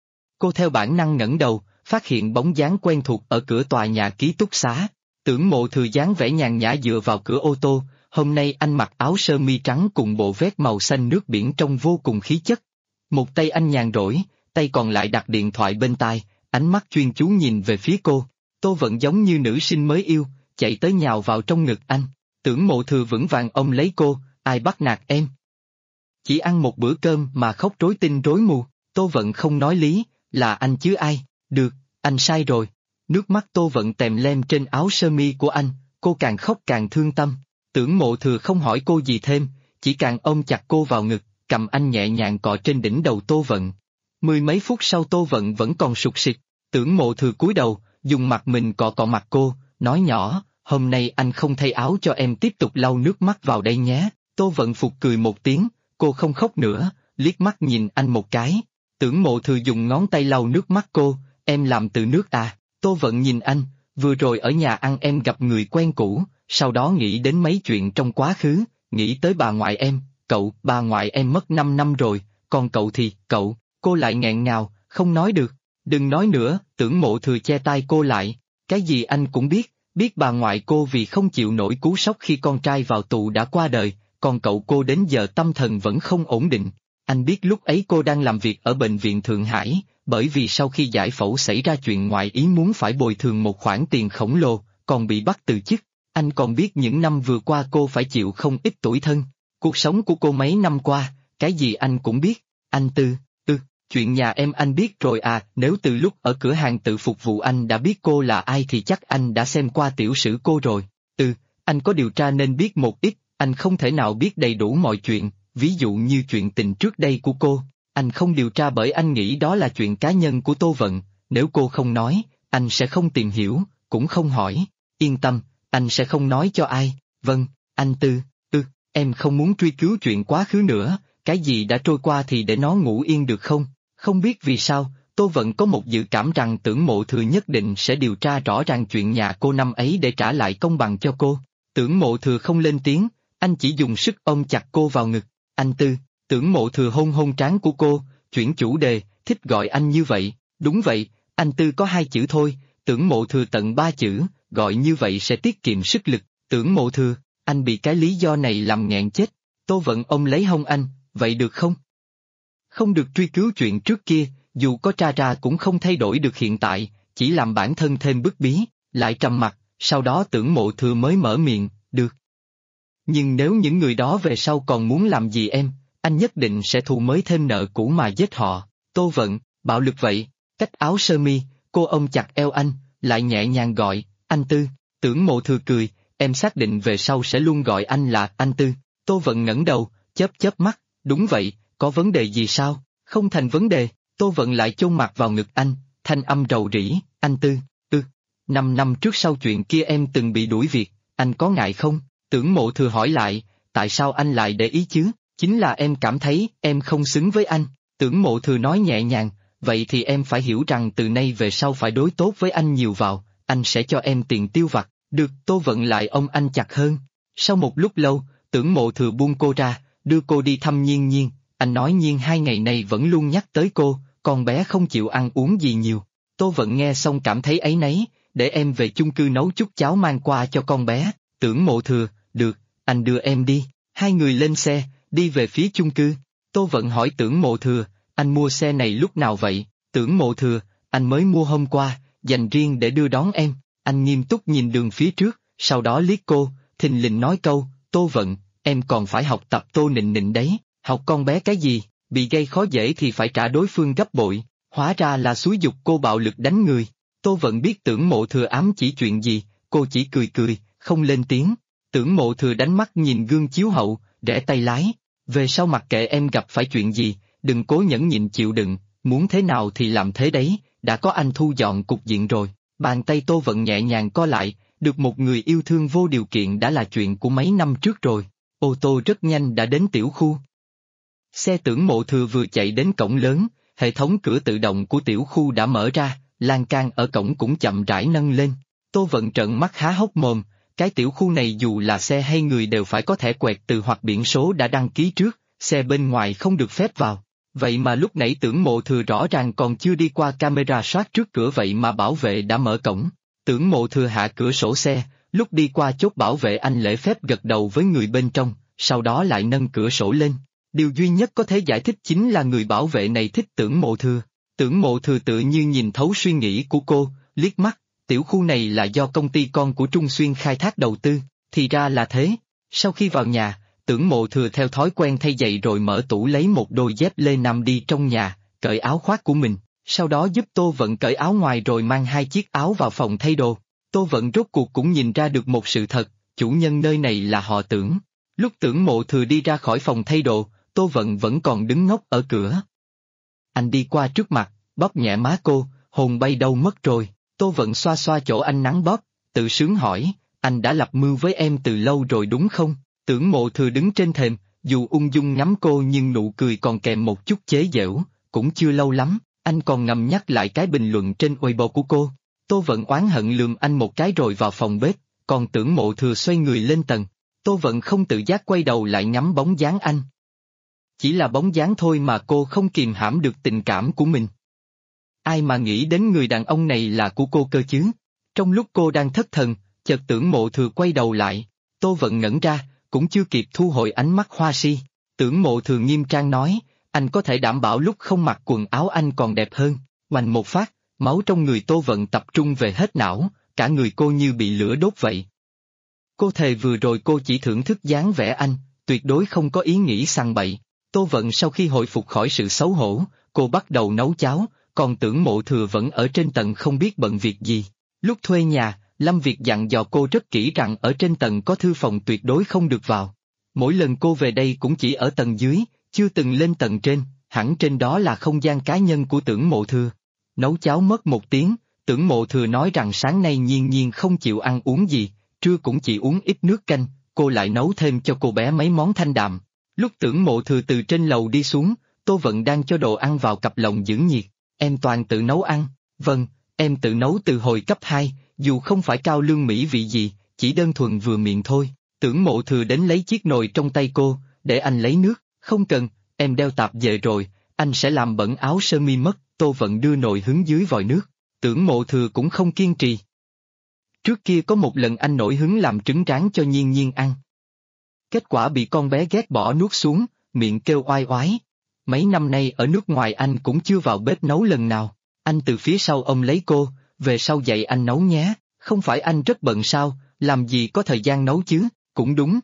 Cô theo bản năng ngẩng đầu, phát hiện bóng dáng quen thuộc ở cửa tòa nhà ký túc xá. Tưởng Mộ Thừa dáng vẻ nhàn nhã dựa vào cửa ô tô, hôm nay anh mặc áo sơ mi trắng cùng bộ vest màu xanh nước biển trông vô cùng khí chất. Một tay anh nhàn rỗi, tay còn lại đặt điện thoại bên tai, ánh mắt chuyên chú nhìn về phía cô. Tô Vận giống như nữ sinh mới yêu, chạy tới nhào vào trong ngực anh. Tưởng Mộ Thừa vững vàng ôm lấy cô, ai bắt nạt em? Chỉ ăn một bữa cơm mà khóc rối tinh rối mù. Tô Vận không nói lý, là anh chứ ai? Được, anh sai rồi. Nước mắt Tô Vận tèm lem trên áo sơ mi của anh, cô càng khóc càng thương tâm. Tưởng Mộ Thừa không hỏi cô gì thêm, chỉ càng ôm chặt cô vào ngực, cầm anh nhẹ nhàng cọ trên đỉnh đầu Tô Vận. Mười mấy phút sau Tô Vận vẫn còn sụt sịt, Tưởng Mộ Thừa cúi đầu, dùng mặt mình cọ cọ mặt cô, nói nhỏ, hôm nay anh không thay áo cho em tiếp tục lau nước mắt vào đây nhé. Tô Vận phục cười một tiếng, cô không khóc nữa, liếc mắt nhìn anh một cái. Tưởng Mộ Thừa dùng ngón tay lau nước mắt cô, em làm từ nước à? Tô Vận nhìn anh, vừa rồi ở nhà ăn em gặp người quen cũ, sau đó nghĩ đến mấy chuyện trong quá khứ, nghĩ tới bà ngoại em, bà ngoại em mất 5 năm rồi, còn cậu thì, cô lại nghẹn ngào, không nói được. Đừng nói nữa, Tưởng Mộ Thừa che tai cô lại, cái gì anh cũng biết bà ngoại cô vì không chịu nổi cú sốc khi con trai vào tù đã qua đời, còn cậu cô đến giờ tâm thần vẫn không ổn định. Anh biết lúc ấy cô đang làm việc ở bệnh viện Thượng Hải, bởi vì sau khi giải phẫu xảy ra chuyện ngoại ý muốn phải bồi thường một khoản tiền khổng lồ, còn bị bắt từ chức. Anh còn biết những năm vừa qua cô phải chịu không ít tủi thân. Cuộc sống của cô mấy năm qua, cái gì anh cũng biết. Anh Tư, chuyện nhà em anh biết rồi à, nếu từ lúc ở cửa hàng tự phục vụ anh đã biết cô là ai thì chắc anh đã xem qua tiểu sử cô rồi. Anh có điều tra nên biết một ít, anh không thể nào biết đầy đủ mọi chuyện, ví dụ như chuyện tình trước đây của cô. Anh không điều tra bởi anh nghĩ đó là chuyện cá nhân của Tô Vận, nếu cô không nói, anh sẽ không tìm hiểu, cũng không hỏi. Yên tâm, anh sẽ không nói cho ai. Vâng, anh Tư, em không muốn truy cứu chuyện quá khứ nữa, cái gì đã trôi qua thì để nó ngủ yên được không? Không biết vì sao, Tô Vận có một dự cảm rằng Tưởng Mộ Thừa nhất định sẽ điều tra rõ ràng chuyện nhà cô năm ấy để trả lại công bằng cho cô. Tưởng Mộ Thừa không lên tiếng, anh chỉ dùng sức ôm chặt cô vào ngực. Anh Tư, Tưởng Mộ Thừa hôn hôn trán của cô, chuyển chủ đề, thích gọi anh như vậy. Đúng vậy, anh Tư có 2 chữ thôi, Tưởng Mộ Thừa tận 3 chữ, gọi như vậy sẽ tiết kiệm sức lực. Tưởng Mộ Thừa, anh bị cái lý do này làm nghẹn chết. Tô Vận ôm lấy hông anh, vậy được không? Không được truy cứu chuyện trước kia, dù có tra ra cũng không thay đổi được hiện tại, chỉ làm bản thân thêm bức bí. Lại trầm mặc, sau đó Tưởng Mộ Thừa mới mở miệng, được. Nhưng nếu những người đó về sau còn muốn làm gì em, anh nhất định sẽ thù mới thêm nợ cũ mà giết họ. Tô Vận, bạo lực vậy, cách áo sơ mi, cô ôm chặt eo anh, lại nhẹ nhàng gọi, anh Tư. Tưởng Mộ Thừa cười, em xác định về sau sẽ luôn gọi anh là anh Tư. Tô Vận ngẩng đầu, chớp mắt, đúng vậy, có vấn đề gì sao? Không thành vấn đề. Tô Vận lại chôn mặt vào ngực anh, thanh âm rầu rĩ, anh Tư, 5 năm trước sau chuyện kia em từng bị đuổi việc, anh có ngại không? Tưởng Mộ Thừa hỏi lại, tại sao anh lại để ý chứ? Chính là em cảm thấy em không xứng với anh. Tưởng Mộ Thừa nói nhẹ nhàng, vậy thì em phải hiểu rằng từ nay về sau phải đối tốt với anh nhiều vào, anh sẽ cho em tiền tiêu vặt. Được, Tô Vận lại ôm anh chặt hơn. Sau một lúc lâu, Tưởng Mộ Thừa buông cô ra, đưa cô đi thăm Nhiên Nhiên. Anh nói Nhiên 2 ngày này vẫn luôn nhắc tới cô, con bé không chịu ăn uống gì nhiều. Tô Vận nghe xong cảm thấy áy náy, để em về chung cư nấu chút cháo mang qua cho con bé. Tưởng Mộ Thừa, được, anh đưa em đi. Hai người lên xe, đi về phía chung cư. Tô Vận hỏi Tưởng Mộ Thừa, anh mua xe này lúc nào vậy? Tưởng Mộ Thừa, anh mới mua hôm qua, dành riêng để đưa đón em. Anh nghiêm túc nhìn đường phía trước, sau đó liếc cô, thình lình nói câu, Tô Vận, em còn phải học tập Tô Nịnh Nịnh đấy. Học con bé cái gì, bị gây khó dễ thì phải trả đối phương gấp bội, hóa ra là xúi giục cô bạo lực đánh người. Tô Vận biết Tưởng Mộ Thừa ám chỉ chuyện gì, cô chỉ cười, không lên tiếng. Tưởng Mộ Thừa đánh mắt nhìn gương chiếu hậu, rẽ tay lái. Về sau mặc kệ em gặp phải chuyện gì, đừng cố nhẫn nhịn chịu đựng, muốn thế nào thì làm thế đấy, đã có anh thu dọn cục diện rồi. Bàn tay Tô Vận nhẹ nhàng co lại, được một người yêu thương vô điều kiện đã là chuyện của mấy năm trước rồi. Ô tô rất nhanh đã đến tiểu khu. Xe Tưởng Mộ Thừa vừa chạy đến cổng lớn, hệ thống cửa tự động của tiểu khu đã mở ra, lan can ở cổng cũng chậm rãi nâng lên. Tô Vận trợn mắt há hốc mồm, cái tiểu khu này dù là xe hay người đều phải có thẻ quẹt từ hoặc biển số đã đăng ký trước, xe bên ngoài không được phép vào. Vậy mà lúc nãy Tưởng Mộ Thừa rõ ràng còn chưa đi qua camera soát trước cửa vậy mà bảo vệ đã mở cổng. Tưởng Mộ Thừa hạ cửa sổ xe, lúc đi qua chốt bảo vệ anh lễ phép gật đầu với người bên trong, sau đó lại nâng cửa sổ lên. Điều duy nhất có thể giải thích chính là người bảo vệ này thích Tưởng Mộ Thừa. Tưởng Mộ Thừa tự như nhìn thấu suy nghĩ của cô, liếc mắt, tiểu khu này là do công ty con của Trung Xuyên khai thác đầu tư, thì ra là thế. Sau khi vào nhà, Tưởng Mộ Thừa theo thói quen thay giày rồi mở tủ lấy một đôi dép lê nam đi trong nhà, cởi áo khoác của mình, sau đó giúp Tô Vận cởi áo ngoài rồi mang 2 chiếc áo vào phòng thay đồ. Tô Vận rốt cuộc cũng nhìn ra được một sự thật, chủ nhân nơi này là họ Tưởng. Lúc Tưởng Mộ Thừa đi ra khỏi phòng thay đồ, Tô Vận vẫn còn đứng ngốc ở cửa. Anh đi qua trước mặt, bóp nhẹ má cô, hồn bay đâu mất rồi. Tô Vận xoa xoa chỗ anh nắng bóp, tự sướng hỏi, anh đã lập mưu với em từ lâu rồi đúng không? Tưởng Mộ Thừa đứng trên thềm, dù ung dung ngắm cô nhưng nụ cười còn kèm một chút chế giễu, cũng chưa lâu lắm, anh còn ngầm nhắc lại cái bình luận trên Weibo của cô. Tô Vận oán hận lườm anh một cái rồi vào phòng bếp, còn Tưởng Mộ Thừa xoay người lên tầng. Tô Vận không tự giác quay đầu lại ngắm bóng dáng anh. Chỉ là bóng dáng thôi mà cô không kìm hãm được tình cảm của mình. Ai mà nghĩ đến người đàn ông này là của cô cơ chứ? Trong lúc cô đang thất thần, chợt Tưởng Mộ Thừa quay đầu lại, Tô Vận ngẩn ra, cũng chưa kịp thu hồi ánh mắt hoa si. Tưởng Mộ Thừa nghiêm trang nói, anh có thể đảm bảo lúc không mặc quần áo anh còn đẹp hơn. Oành một phát, máu trong người Tô Vận tập trung về hết não, cả người cô như bị lửa đốt vậy. Cô thề vừa rồi cô chỉ thưởng thức dáng vẻ anh, tuyệt đối không có ý nghĩ sằng bậy. Tô Vận sau khi hồi phục khỏi sự xấu hổ, cô bắt đầu nấu cháo, còn Tưởng Mộ Thừa vẫn ở trên tầng không biết bận việc gì. Lúc thuê nhà, Lâm Việt dặn dò cô rất kỹ rằng ở trên tầng có thư phòng tuyệt đối không được vào. Mỗi lần cô về đây cũng chỉ ở tầng dưới, chưa từng lên tầng trên, hẳn trên đó là không gian cá nhân của Tưởng Mộ Thừa. Nấu cháo mất 1 tiếng, Tưởng Mộ Thừa nói rằng sáng nay Nhiên Nhiên không chịu ăn uống gì, trưa cũng chỉ uống ít nước canh, cô lại nấu thêm cho cô bé mấy món thanh đạm. Lúc Tưởng Mộ Thừa từ trên lầu đi xuống, Tô Vận đang cho đồ ăn vào cặp lồng giữ nhiệt. Em toàn tự nấu ăn. Vâng, em tự nấu từ hồi cấp 2, dù không phải cao lương mỹ vị gì, chỉ đơn thuần vừa miệng thôi. Tưởng Mộ Thừa đến lấy chiếc nồi trong tay cô, để anh lấy nước. Không cần, em đeo tạp về rồi, anh sẽ làm bẩn áo sơ mi mất. Tô Vận đưa nồi hứng dưới vòi nước. Tưởng Mộ Thừa cũng không kiên trì. Trước kia có một lần anh nổi hứng làm trứng tráng cho Nhiên Nhiên ăn. Kết quả bị con bé ghét bỏ nuốt xuống, miệng kêu oai oái. Mấy năm nay ở nước ngoài anh cũng chưa vào bếp nấu lần nào. Anh từ phía sau ôm lấy cô, về sau dạy anh nấu nhé. Không phải anh rất bận sao, làm gì có thời gian nấu chứ, cũng đúng.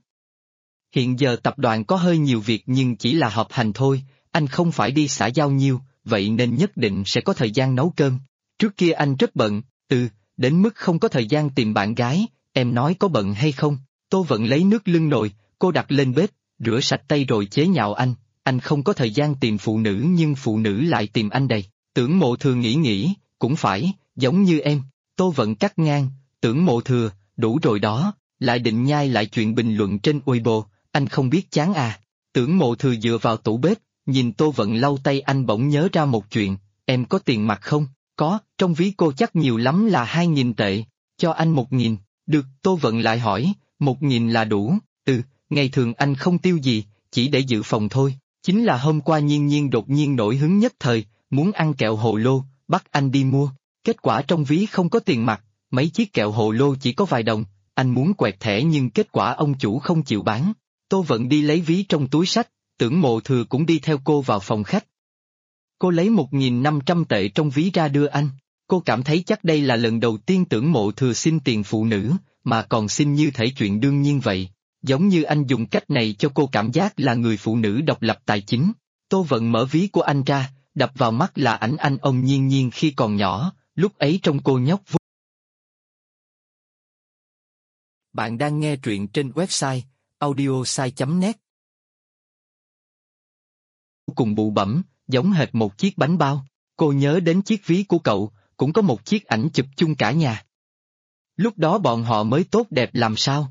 Hiện giờ tập đoàn có hơi nhiều việc nhưng chỉ là họp hành thôi, anh không phải đi xã giao nhiều, vậy nên nhất định sẽ có thời gian nấu cơm. Trước kia anh rất bận, đến mức không có thời gian tìm bạn gái, em nói có bận hay không? Tô Vận lấy nước lưng nồi, cô đặt lên bếp, rửa sạch tay rồi chế nhạo anh không có thời gian tìm phụ nữ nhưng phụ nữ lại tìm anh đầy. Tưởng Mộ Thừa nghĩ, cũng phải, giống như em. Tô Vận cắt ngang, Tưởng Mộ Thừa, đủ rồi đó, lại định nhai lại chuyện bình luận trên Weibo, anh không biết chán à. Tưởng Mộ Thừa dựa vào tủ bếp, nhìn Tô Vận lau tay anh bỗng nhớ ra một chuyện, em có tiền mặt không? Có, trong ví cô chắc nhiều lắm là 2.000 tệ, cho anh 1.000, được. Tô Vận lại hỏi, 1.000 là đủ? Ngày thường anh không tiêu gì, chỉ để dự phòng thôi. Chính là hôm qua Nhiên Nhiên đột nhiên nổi hứng nhất thời, muốn ăn kẹo hồ lô, bắt anh đi mua. Kết quả trong ví không có tiền mặt, mấy chiếc kẹo hồ lô chỉ có vài đồng, anh muốn quẹt thẻ nhưng kết quả ông chủ không chịu bán. Tô Vận đi lấy ví trong túi xách, Tưởng Mộ Thừa cũng đi theo cô vào phòng khách. Cô lấy 1.500 tệ trong ví ra đưa anh. Cô cảm thấy chắc đây là lần đầu tiên Tưởng Mộ Thừa xin tiền phụ nữ, mà còn xin như thể chuyện đương nhiên vậy. Giống như anh dùng cách này cho cô cảm giác là người phụ nữ độc lập tài chính. Tô Vận mở ví của anh ra, đập vào mắt là ảnh anh ông Nhiên Nhiên khi còn nhỏ, lúc ấy trông cô nhóc vô. Bạn đang nghe truyện trên website audiosai.net. Cùng bụ bẫm, giống hệt một chiếc bánh bao. Cô nhớ đến chiếc ví của cậu, cũng có một chiếc ảnh chụp chung cả nhà. Lúc đó bọn họ mới tốt đẹp làm sao?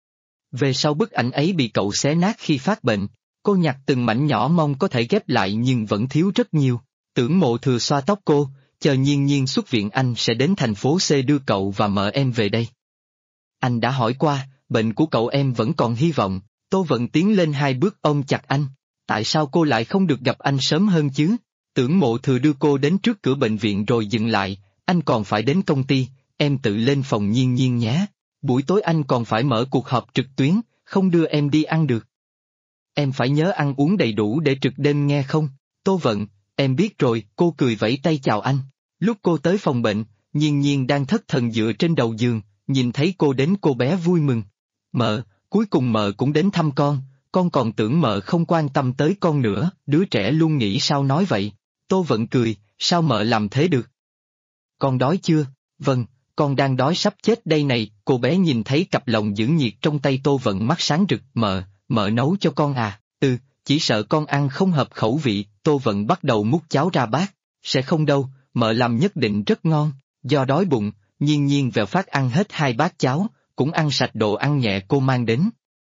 Về sau bức ảnh ấy bị cậu xé nát khi phát bệnh, cô nhặt từng mảnh nhỏ mong có thể ghép lại nhưng vẫn thiếu rất nhiều. Tưởng Mộ Thừa xoa tóc cô, chờ Nhiên Nhiên xuất viện anh sẽ đến thành phố C đưa cậu và mợ em về đây. Anh đã hỏi qua, bệnh của cậu em vẫn còn hy vọng. Tô Vận tiến lên 2 bước ôm chặt anh. Tại sao cô lại không được gặp anh sớm hơn chứ? Tưởng Mộ Thừa đưa cô đến trước cửa bệnh viện rồi dừng lại, anh còn phải đến công ty, em tự lên phòng Nhiên Nhiên nhé. Buổi tối anh còn phải mở cuộc họp trực tuyến, không đưa em đi ăn được. Em phải nhớ ăn uống đầy đủ để trực đêm nghe không? Tô Vận, em biết rồi. Cô cười vẫy tay chào anh. Lúc cô tới phòng bệnh, Nhiên Nhiên đang thất thần dựa trên đầu giường, nhìn thấy cô đến cô bé vui mừng. Mợ, cuối cùng mợ cũng đến thăm con còn tưởng mợ không quan tâm tới con nữa. Đứa trẻ luôn nghĩ sao nói vậy. Tô Vận cười, sao mợ làm thế được? Con đói chưa? Vâng, con đang đói sắp chết đây này. Cô bé nhìn thấy cặp lồng giữ nhiệt trong tay Tô Vận mắt sáng rực. Mợ nấu cho con à? Chỉ sợ con ăn không hợp khẩu vị. Tô Vận bắt đầu múc cháo ra bát. Sẽ không đâu, mợ làm nhất định rất ngon. Do đói bụng, Nhiên Nhiên vèo phát ăn hết 2 bát cháo, cũng ăn sạch đồ ăn nhẹ cô mang đến.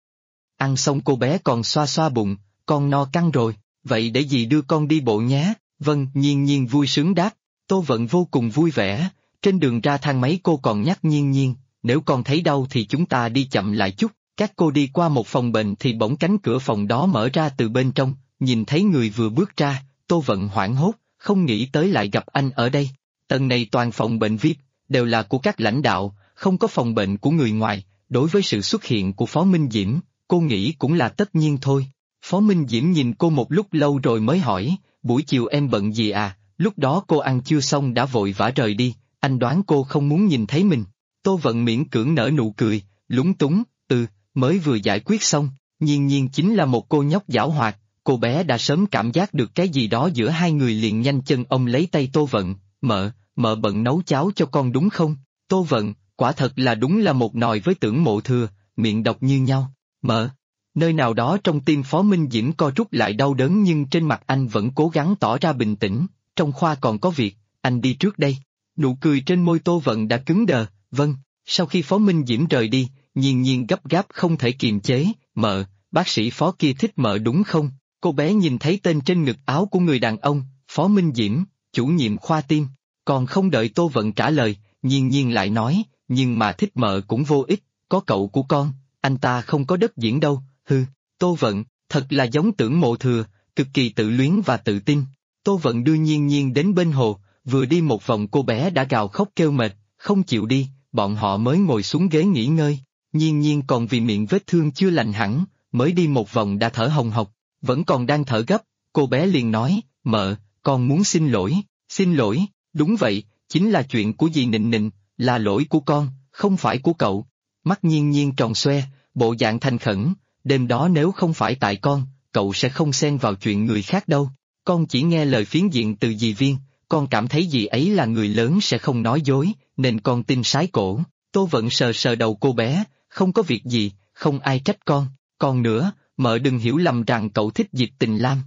Ăn xong cô bé còn xoa xoa bụng, con no căng rồi, vậy để dì đưa con đi bộ nhé. Vâng, Nhiên Nhiên vui sướng đáp. Tô Vận vô cùng vui vẻ. Trên đường ra thang máy cô còn nhắc Nhiên Nhiên, nếu con thấy đau thì chúng ta đi chậm lại chút. Các cô đi qua một phòng bệnh thì bỗng cánh cửa phòng đó mở ra từ bên trong, nhìn thấy người vừa bước ra, Tô Vận hoảng hốt, không nghĩ tới lại gặp anh ở đây. Tầng này toàn phòng bệnh VIP, đều là của các lãnh đạo, không có phòng bệnh của người ngoài. Đối với sự xuất hiện của Phó Minh Diễm, cô nghĩ cũng là tất nhiên thôi. Phó Minh Diễm nhìn cô một lúc lâu rồi mới hỏi, buổi chiều em bận gì à? Lúc đó cô ăn chưa xong đã vội vã rời đi, anh đoán cô không muốn nhìn thấy mình. Tô Vận miễn cưỡng nở nụ cười, lúng túng, mới vừa giải quyết xong, Nhiên Nhiên chính là một cô nhóc giảo hoạt, cô bé đã sớm cảm giác được cái gì đó giữa hai người liền nhanh chân ôm lấy tay Tô Vận, mợ bận nấu cháo cho con đúng không? Tô Vận, quả thật là đúng là một nồi với Tưởng Mộ Thừa, miệng độc như nhau, mợ. Nơi nào đó trong tim Phó Minh Diễm co rút lại đau đớn nhưng trên mặt anh vẫn cố gắng tỏ ra bình tĩnh, trong khoa còn có việc, anh đi trước đây. Nụ cười trên môi Tô Vận đã cứng đờ, vâng, sau khi Phó Minh Diễm rời đi, Nhiên Nhiên gấp gáp không thể kiềm chế, mợ, bác sĩ Phó kia thích mợ đúng không? Cô bé nhìn thấy tên trên ngực áo của người đàn ông, Phó Minh Diễm, chủ nhiệm khoa tim, còn không đợi Tô Vận trả lời, Nhiên Nhiên lại nói, nhưng mà thích mợ cũng vô ích, có cậu của con, anh ta không có đất diễn đâu, hư, Tô Vận, thật là giống Tưởng Mộ Thừa, cực kỳ tự luyến và tự tin. Tô Vận đưa Nhiên Nhiên đến bên hồ, vừa đi một vòng cô bé đã gào khóc kêu mệt, không chịu đi, bọn họ mới ngồi xuống ghế nghỉ ngơi, Nhiên Nhiên còn vì miệng vết thương chưa lành hẳn, mới đi một vòng đã thở hồng hộc, vẫn còn đang thở gấp, cô bé liền nói, mợ, con muốn xin lỗi, đúng vậy, chính là chuyện của dì Nịnh Nịnh, là lỗi của con, không phải của cậu. Mắt Nhiên Nhiên tròn xoe, bộ dạng thành khẩn, đêm đó nếu không phải tại con, cậu sẽ không xen vào chuyện người khác đâu, con chỉ nghe lời phiến diện từ dì Viên, con cảm thấy dì ấy là người lớn sẽ không nói dối, nên con tin sái cổ. Tô Vận sờ sờ đầu cô bé, không có việc gì, không ai trách con, còn nữa, mợ đừng hiểu lầm rằng cậu thích Diệp Tình Lam.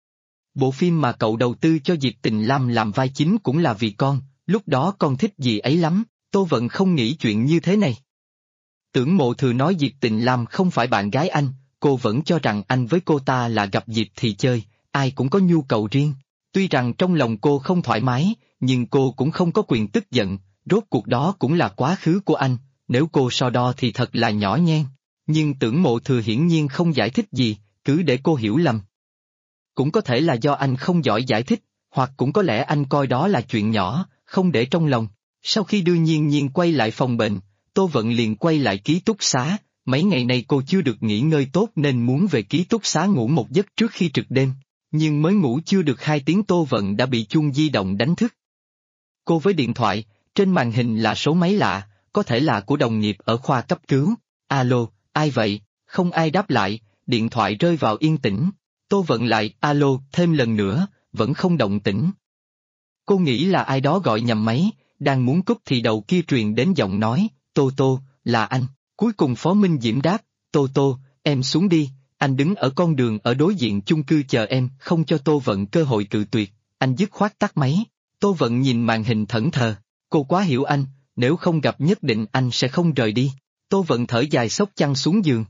Bộ phim mà cậu đầu tư cho Diệp Tình Lam làm vai chính cũng là vì con, lúc đó con thích dì ấy lắm, Tô Vận không nghĩ chuyện như thế này. Tưởng Mộ Thừa nói Diệp Tình Lam không phải bạn gái anh, cô vẫn cho rằng anh với cô ta là gặp dịp thì chơi, ai cũng có nhu cầu riêng. Tuy rằng trong lòng cô không thoải mái, nhưng cô cũng không có quyền tức giận, rốt cuộc đó cũng là quá khứ của anh, nếu cô so đo thì thật là nhỏ nhen. Nhưng Tưởng Mộ Thừa hiển nhiên không giải thích gì, cứ để cô hiểu lầm. Cũng có thể là do anh không giỏi giải thích, hoặc cũng có lẽ anh coi đó là chuyện nhỏ, không để trong lòng. Sau khi đưa Nhiên Nhiên quay lại phòng bệnh, Tô Vận liền quay lại ký túc xá, mấy ngày nay cô chưa được nghỉ ngơi tốt nên muốn về ký túc xá ngủ một giấc trước khi trực đêm, nhưng mới ngủ chưa được 2 tiếng Tô Vận đã bị chuông di động đánh thức. Cô với điện thoại, trên màn hình là số máy lạ, có thể là của đồng nghiệp ở khoa cấp cứu, alo, ai vậy, không ai đáp lại, điện thoại rơi vào yên tĩnh, Tô Vận lại alo thêm lần nữa, vẫn không động tĩnh. Cô nghĩ là ai đó gọi nhầm máy, đang muốn cúp thì đầu kia truyền đến giọng nói, Tô Tô, là anh, cuối cùng Phó Minh Diễm đáp, Tô Tô, em xuống đi, anh đứng ở con đường ở đối diện chung cư chờ em, không cho Tô Vận cơ hội cự tuyệt, anh dứt khoát tắt máy. Tô Vận nhìn màn hình thẫn thờ, cô quá hiểu anh, nếu không gặp nhất định anh sẽ không rời đi. Tô Vận thở dài xốc chăn xuống giường.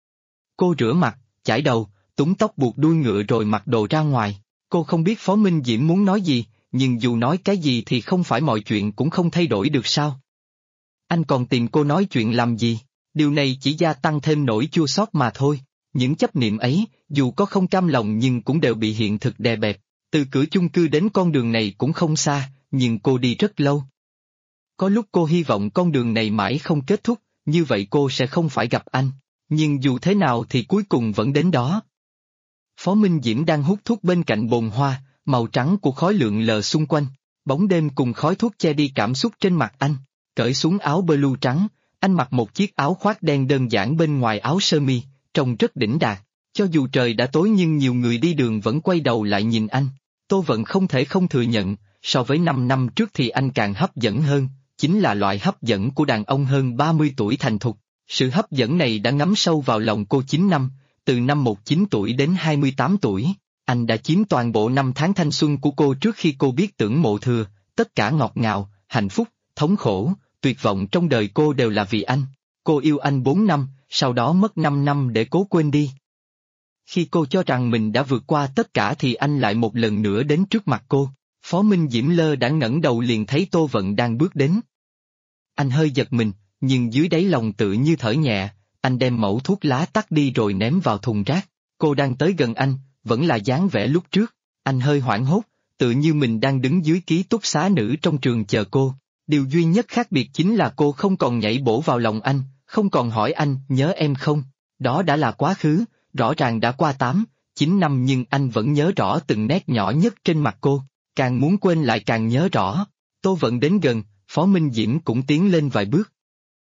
Cô rửa mặt, chải đầu, túm tóc buộc đuôi ngựa rồi mặc đồ ra ngoài. Cô không biết Phó Minh Diễm muốn nói gì, nhưng dù nói cái gì thì không phải mọi chuyện cũng không thay đổi được sao. Anh còn tìm cô nói chuyện làm gì, điều này chỉ gia tăng thêm nỗi chua xót mà thôi. Những chấp niệm ấy, dù có không cam lòng nhưng cũng đều bị hiện thực đè bẹp. Từ cửa chung cư đến con đường này cũng không xa, nhưng cô đi rất lâu. Có lúc cô hy vọng con đường này mãi không kết thúc, như vậy cô sẽ không phải gặp anh. Nhưng dù thế nào thì cuối cùng vẫn đến đó. Phó Minh Diễm đang hút thuốc bên cạnh bồn hoa, màu trắng của khói lượn lờ xung quanh. Bóng đêm cùng khói thuốc che đi cảm xúc trên mặt anh. Cởi xuống áo blue trắng, anh mặc một chiếc áo khoác đen đơn giản bên ngoài áo sơ mi, trông rất đỉnh đạt. Cho dù trời đã tối nhưng nhiều người đi đường vẫn quay đầu lại nhìn anh. Tô Vận không thể không thừa nhận, so với 5 năm trước thì anh càng hấp dẫn hơn, chính là loại hấp dẫn của đàn ông hơn 30 tuổi thành thục. Sự hấp dẫn này đã ngấm sâu vào lòng cô 9 năm, từ năm 19 tuổi đến 28 tuổi. Anh đã chiếm toàn bộ năm tháng thanh xuân của cô trước khi cô biết Tưởng Mộ Thừa, tất cả ngọt ngào, hạnh phúc, thống khổ, tuyệt vọng trong đời cô đều là vì anh. Cô yêu anh 4 năm, sau đó mất 5 năm để cố quên đi. Khi cô cho rằng mình đã vượt qua tất cả thì anh lại một lần nữa đến trước mặt cô. Phó Minh Diễm lơ đã ngẩng đầu liền thấy Tô Vận đang bước đến. Anh hơi giật mình, nhưng dưới đáy lòng tự như thở nhẹ, anh đem mẩu thuốc lá tắt đi rồi ném vào thùng rác. Cô đang tới gần anh, vẫn là dáng vẻ lúc trước, anh hơi hoảng hốt, tự như mình đang đứng dưới ký túc xá nữ trong trường chờ cô. Điều duy nhất khác biệt chính là cô không còn nhảy bổ vào lòng anh, không còn hỏi anh nhớ em không, đó đã là quá khứ, rõ ràng đã qua 8, 9 năm nhưng anh vẫn nhớ rõ từng nét nhỏ nhất trên mặt cô, càng muốn quên lại càng nhớ rõ. Tô Vận đến gần, Phó Minh Diễm cũng tiến lên vài bước.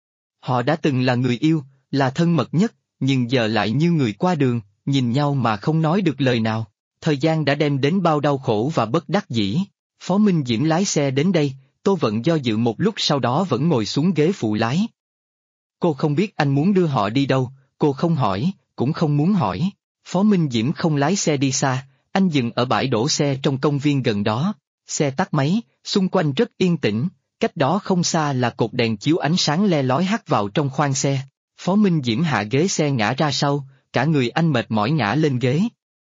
Họ đã từng là người yêu, là thân mật nhất, nhưng giờ lại như người qua đường, nhìn nhau mà không nói được lời nào. Thời gian đã đem đến bao đau khổ và bất đắc dĩ. Phó Minh Diễm lái xe đến đây, Tô Vận do dự một lúc sau đó vẫn ngồi xuống ghế phụ lái. Cô không biết anh muốn đưa họ đi đâu, cô không hỏi, cũng không muốn hỏi. Phó Minh Diễm không lái xe đi xa, anh dừng ở bãi đổ xe trong công viên gần đó. Xe tắt máy, xung quanh rất yên tĩnh, cách đó không xa là cột đèn chiếu ánh sáng le lói hắt vào trong khoang xe. Phó Minh Diễm hạ ghế xe ngã ra sau, cả người anh mệt mỏi ngã lên ghế.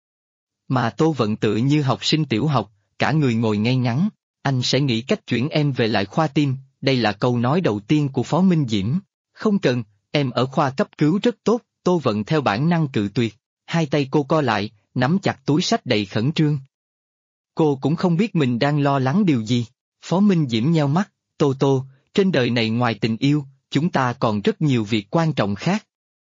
Mà Tô Vận tự như học sinh tiểu học, cả người ngồi ngay ngắn. Anh sẽ nghĩ cách chuyển em về lại khoa tim, đây là câu nói đầu tiên của Phó Minh Diễm. Không cần, em ở khoa cấp cứu rất tốt, Tô Vận theo bản năng cự tuyệt. Hai tay cô co lại, nắm chặt túi xách đầy khẩn trương. Cô cũng không biết mình đang lo lắng điều gì. Phó Minh Diễm nheo mắt, Tô, trên đời này ngoài tình yêu, chúng ta còn rất nhiều việc quan trọng khác.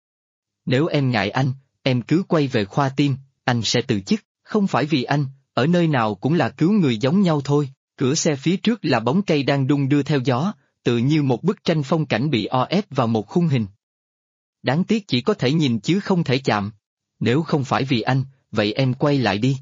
Nếu em ngại anh, em cứ quay về khoa tim, anh sẽ từ chức, không phải vì anh, ở nơi nào cũng là cứu người giống nhau thôi. Cửa xe phía trước là bóng cây đang đung đưa theo gió, tự như một bức tranh phong cảnh bị o ép vào một khung hình. Đáng tiếc chỉ có thể nhìn chứ không thể chạm. Nếu không phải vì anh, vậy em quay lại đi.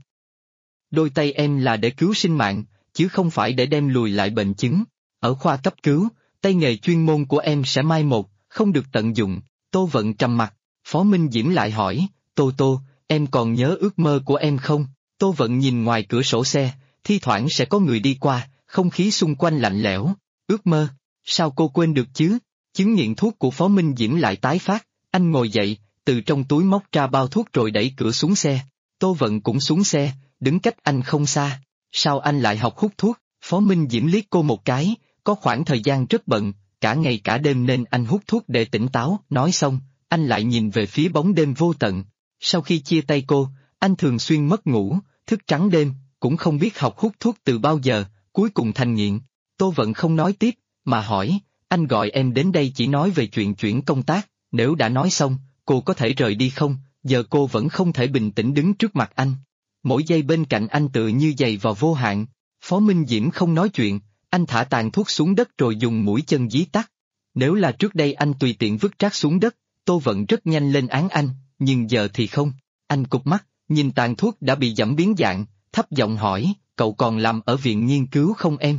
Đôi tay em là để cứu sinh mạng, chứ không phải để đem lùi lại bệnh chứng. Ở khoa cấp cứu, tay nghề chuyên môn của em sẽ mai một, không được tận dụng. Tô Vận trầm mặt, Phó Minh Diễm lại hỏi, Tô, em còn nhớ ước mơ của em không? Tô Vận nhìn ngoài cửa sổ xe, thi thoảng sẽ có người đi qua, không khí xung quanh lạnh lẽo. Ước mơ, sao cô quên được chứ? Chứng nghiện thuốc của Phó Minh Diễm lại tái phát, anh ngồi dậy, từ trong túi móc ra bao thuốc rồi đẩy cửa xuống xe. Tô Vận cũng xuống xe, đứng cách anh không xa. Sao anh lại học hút thuốc? Phó Minh Diễm liếc cô một cái, có khoảng thời gian rất bận, cả ngày cả đêm nên anh hút thuốc để tỉnh táo. Nói xong, anh lại nhìn về phía bóng đêm vô tận. Sau khi chia tay cô, anh thường xuyên mất ngủ, thức trắng đêm, cũng không biết học hút thuốc từ bao giờ, cuối cùng thành nghiện. Tô Vận không nói tiếp, mà hỏi, anh gọi em đến đây chỉ nói về chuyện chuyển công tác, nếu đã nói xong, cô có thể rời đi không? Giờ cô vẫn không thể bình tĩnh đứng trước mặt anh. Mỗi giây bên cạnh anh tự như giày vào vô hạn. Phó Minh Diễm không nói chuyện, anh thả tàn thuốc xuống đất rồi dùng mũi chân dí tắt. Nếu là trước đây anh tùy tiện vứt rác xuống đất, Tô Vận rất nhanh lên án anh, nhưng giờ thì không. Anh cụp mắt, nhìn tàn thuốc đã bị giẫm biến dạng, thấp giọng hỏi, cậu còn làm ở viện nghiên cứu không em?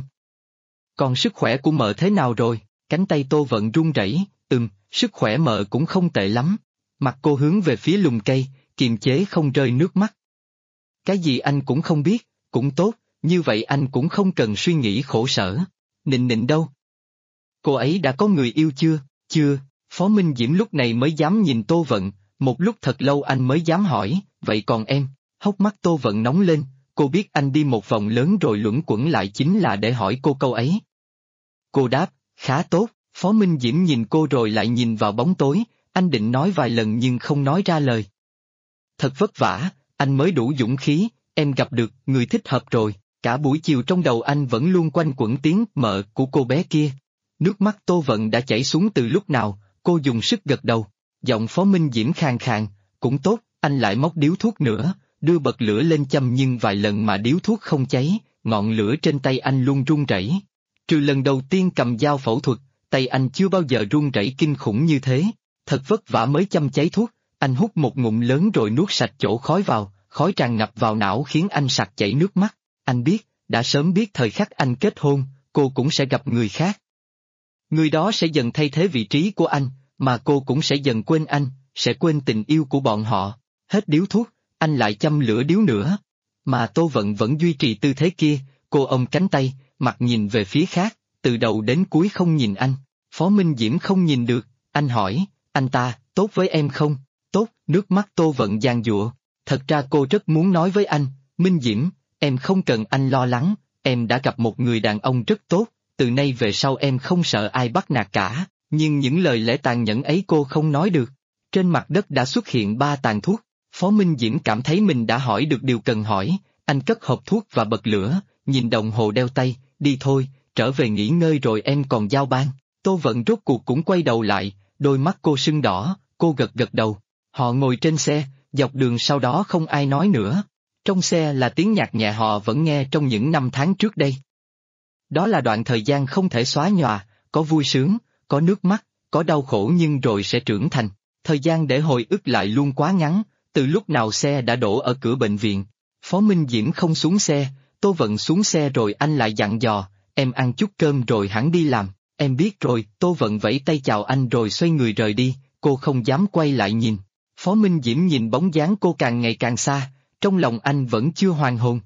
Còn sức khỏe của mợ thế nào rồi? Cánh tay Tô Vận run rẩy, sức khỏe mợ cũng không tệ lắm. Mặt cô hướng về phía lùm cây, kiềm chế không rơi nước mắt. Cái gì anh cũng không biết, cũng tốt, như vậy anh cũng không cần suy nghĩ khổ sở. Nịnh đâu? Cô ấy đã có người yêu chưa? Chưa. Phó Minh Diễm lúc này mới dám nhìn Tô Vận, một lúc thật lâu anh mới dám hỏi, vậy còn em? Hốc mắt Tô Vận nóng lên, cô biết anh đi một vòng lớn rồi luẩn quẩn lại chính là để hỏi cô câu ấy. Cô đáp, khá tốt. Phó Minh Diễm nhìn cô rồi lại nhìn vào bóng tối, anh định nói vài lần nhưng không nói ra lời. Thật vất vả, anh mới đủ dũng khí, em gặp được người thích hợp rồi. Cả buổi chiều trong đầu anh vẫn luôn quanh quẩn tiếng mợ của cô bé kia. Nước mắt Tô Vận đã chảy xuống từ lúc nào, cô dùng sức gật đầu. Giọng Phó Minh Diễm khàn khàn, cũng tốt, anh lại móc điếu thuốc nữa, đưa bật lửa lên châm nhưng vài lần mà điếu thuốc không cháy, ngọn lửa trên tay anh luôn run rẩy. Trừ lần đầu tiên cầm dao phẫu thuật, tay anh chưa bao giờ run rẩy kinh khủng như thế. Thật vất vả mới châm cháy thuốc, anh hút một ngụm lớn rồi nuốt sạch chỗ khói vào, khói tràn ngập vào não khiến anh sặc chảy nước mắt. Anh biết, đã sớm biết thời khắc anh kết hôn, cô cũng sẽ gặp người khác. Người đó sẽ dần thay thế vị trí của anh, mà cô cũng sẽ dần quên anh, sẽ quên tình yêu của bọn họ. Hết điếu thuốc, anh lại châm lửa điếu nữa. Mà Tô Vận vẫn duy trì tư thế kia, cô ôm cánh tay, mặt nhìn về phía khác, từ đầu đến cuối không nhìn anh. Phó Minh Diễm không nhìn được, anh hỏi, anh ta, tốt với em không? Tốt, nước mắt Tô Vận giàn giụa. Thật ra cô rất muốn nói với anh, Minh Diễm, em không cần anh lo lắng, em đã gặp một người đàn ông rất tốt, từ nay về sau em không sợ ai bắt nạt cả, nhưng những lời lẽ tàn nhẫn ấy cô không nói được. Trên mặt đất đã xuất hiện 3 tàn thuốc, Phó Minh Diễm cảm thấy mình đã hỏi được điều cần hỏi, anh cất hộp thuốc và bật lửa, nhìn đồng hồ đeo tay, đi thôi, trở về nghỉ ngơi rồi em còn giao ban. Tô Vận rốt cuộc cũng quay đầu lại, đôi mắt cô sưng đỏ, cô gật gật đầu. Họ ngồi trên xe, dọc đường sau đó không ai nói nữa. Trong xe là tiếng nhạc nhẹ họ vẫn nghe trong những năm tháng trước đây. Đó là đoạn thời gian không thể xóa nhòa, có vui sướng, có nước mắt, có đau khổ nhưng rồi sẽ trưởng thành. Thời gian để hồi ức lại luôn quá ngắn, từ lúc nào xe đã đổ ở cửa bệnh viện. Phó Minh Diễm không xuống xe, Tô Vận xuống xe rồi anh lại dặn dò, em ăn chút cơm rồi hẳn đi làm. Em biết rồi, Tô Vận vẫy tay chào anh rồi xoay người rời đi, cô không dám quay lại nhìn. Phó Minh Diễm nhìn bóng dáng cô càng ngày càng xa, trong lòng anh vẫn chưa hoàn hồn.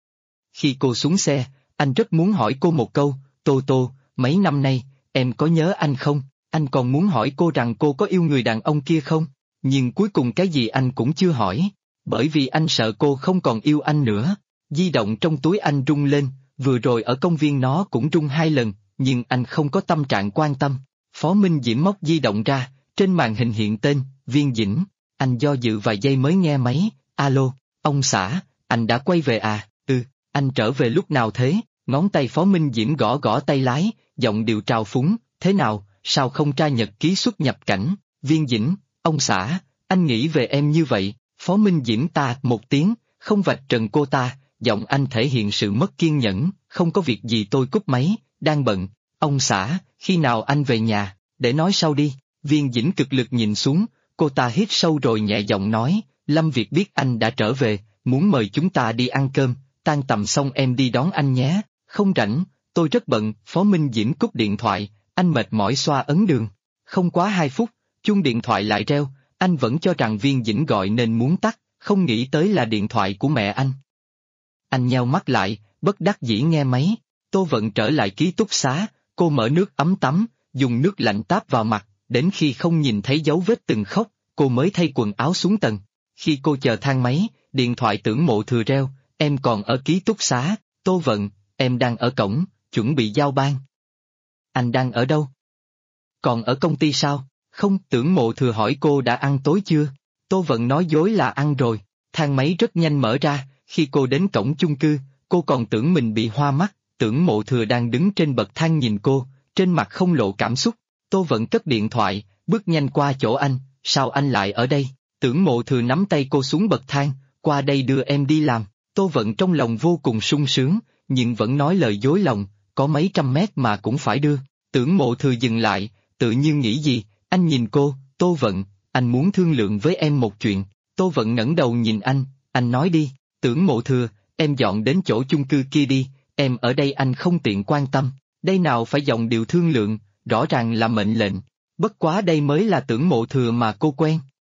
Khi cô xuống xe, anh rất muốn hỏi cô một câu, Tô, mấy năm nay, em có nhớ anh không? Anh còn muốn hỏi cô rằng cô có yêu người đàn ông kia không? Nhưng cuối cùng cái gì anh cũng chưa hỏi, bởi vì anh sợ cô không còn yêu anh nữa. Di động trong túi anh rung lên, vừa rồi ở công viên nó cũng rung 2 lần, nhưng anh không có tâm trạng quan tâm. Phó Minh Diễm móc di động ra, trên màn hình hiện tên, Viên Dĩnh. Anh do dự vài giây mới nghe máy, alo, ông xã, anh đã quay về à? Anh trở về lúc nào thế? Ngón tay Phó Minh Diễm gõ gõ tay lái, giọng điệu trào phúng, thế nào, sao không tra nhật ký xuất nhập cảnh? Viên Dĩnh, ông xã, anh nghĩ về em như vậy. Phó Minh Diễm ta một tiếng, không vạch trần cô ta, giọng anh thể hiện sự mất kiên nhẫn, không có việc gì tôi cúp máy, đang bận. Ông xã, khi nào anh về nhà, để nói sau đi. Viên Dĩnh cực lực nhìn xuống, cô ta hít sâu rồi nhẹ giọng nói, Lâm Việt biết anh đã trở về, muốn mời chúng ta đi ăn cơm, tan tầm xong em đi đón anh nhé. Không rảnh, tôi rất bận. Phó Minh Diễm cúp điện thoại, anh mệt mỏi xoa ấn đường. Không quá 2 phút, chuông điện thoại lại reo, anh vẫn cho rằng Viên Dĩnh gọi nên muốn tắt, không nghĩ tới là điện thoại của mẹ anh. Anh nheo mắt lại, bất đắc dĩ nghe máy. Tô Vận trở lại ký túc xá, cô mở nước ấm tắm, dùng nước lạnh táp vào mặt, đến khi không nhìn thấy dấu vết từng khóc, cô mới thay quần áo xuống tầng. Khi cô chờ thang máy, điện thoại Tưởng Mộ Thừa reo, em còn ở ký túc xá. Tô Vận, em đang ở cổng, chuẩn bị giao ban. Anh đang ở đâu? Còn ở công ty sao? Không, Tưởng Mộ Thừa hỏi cô đã ăn tối chưa? Tô Vận nói dối là ăn rồi. Thang máy rất nhanh mở ra, khi cô đến cổng chung cư, cô còn tưởng mình bị hoa mắt. Tưởng Mộ Thừa đang đứng trên bậc thang nhìn cô, trên mặt không lộ cảm xúc. Tô Vận cất điện thoại, bước nhanh qua chỗ anh, sao anh lại ở đây? Tưởng Mộ Thừa nắm tay cô xuống bậc thang, qua đây đưa em đi làm. Tô Vận trong lòng vô cùng sung sướng, nhưng vẫn nói lời dối lòng, có mấy trăm mét mà cũng phải đưa. Tưởng Mộ Thừa dừng lại, tự như nghĩ gì, anh nhìn cô, Tô Vận, anh muốn thương lượng với em một chuyện. Tô Vận ngẩng đầu nhìn anh nói đi. Tưởng Mộ Thừa, em dọn đến chỗ chung cư kia đi, em ở đây anh không tiện quan tâm. Đây nào phải giọng điệu thương lượng, rõ ràng là mệnh lệnh. Bất quá đây mới là Tưởng Mộ Thừa mà cô quen.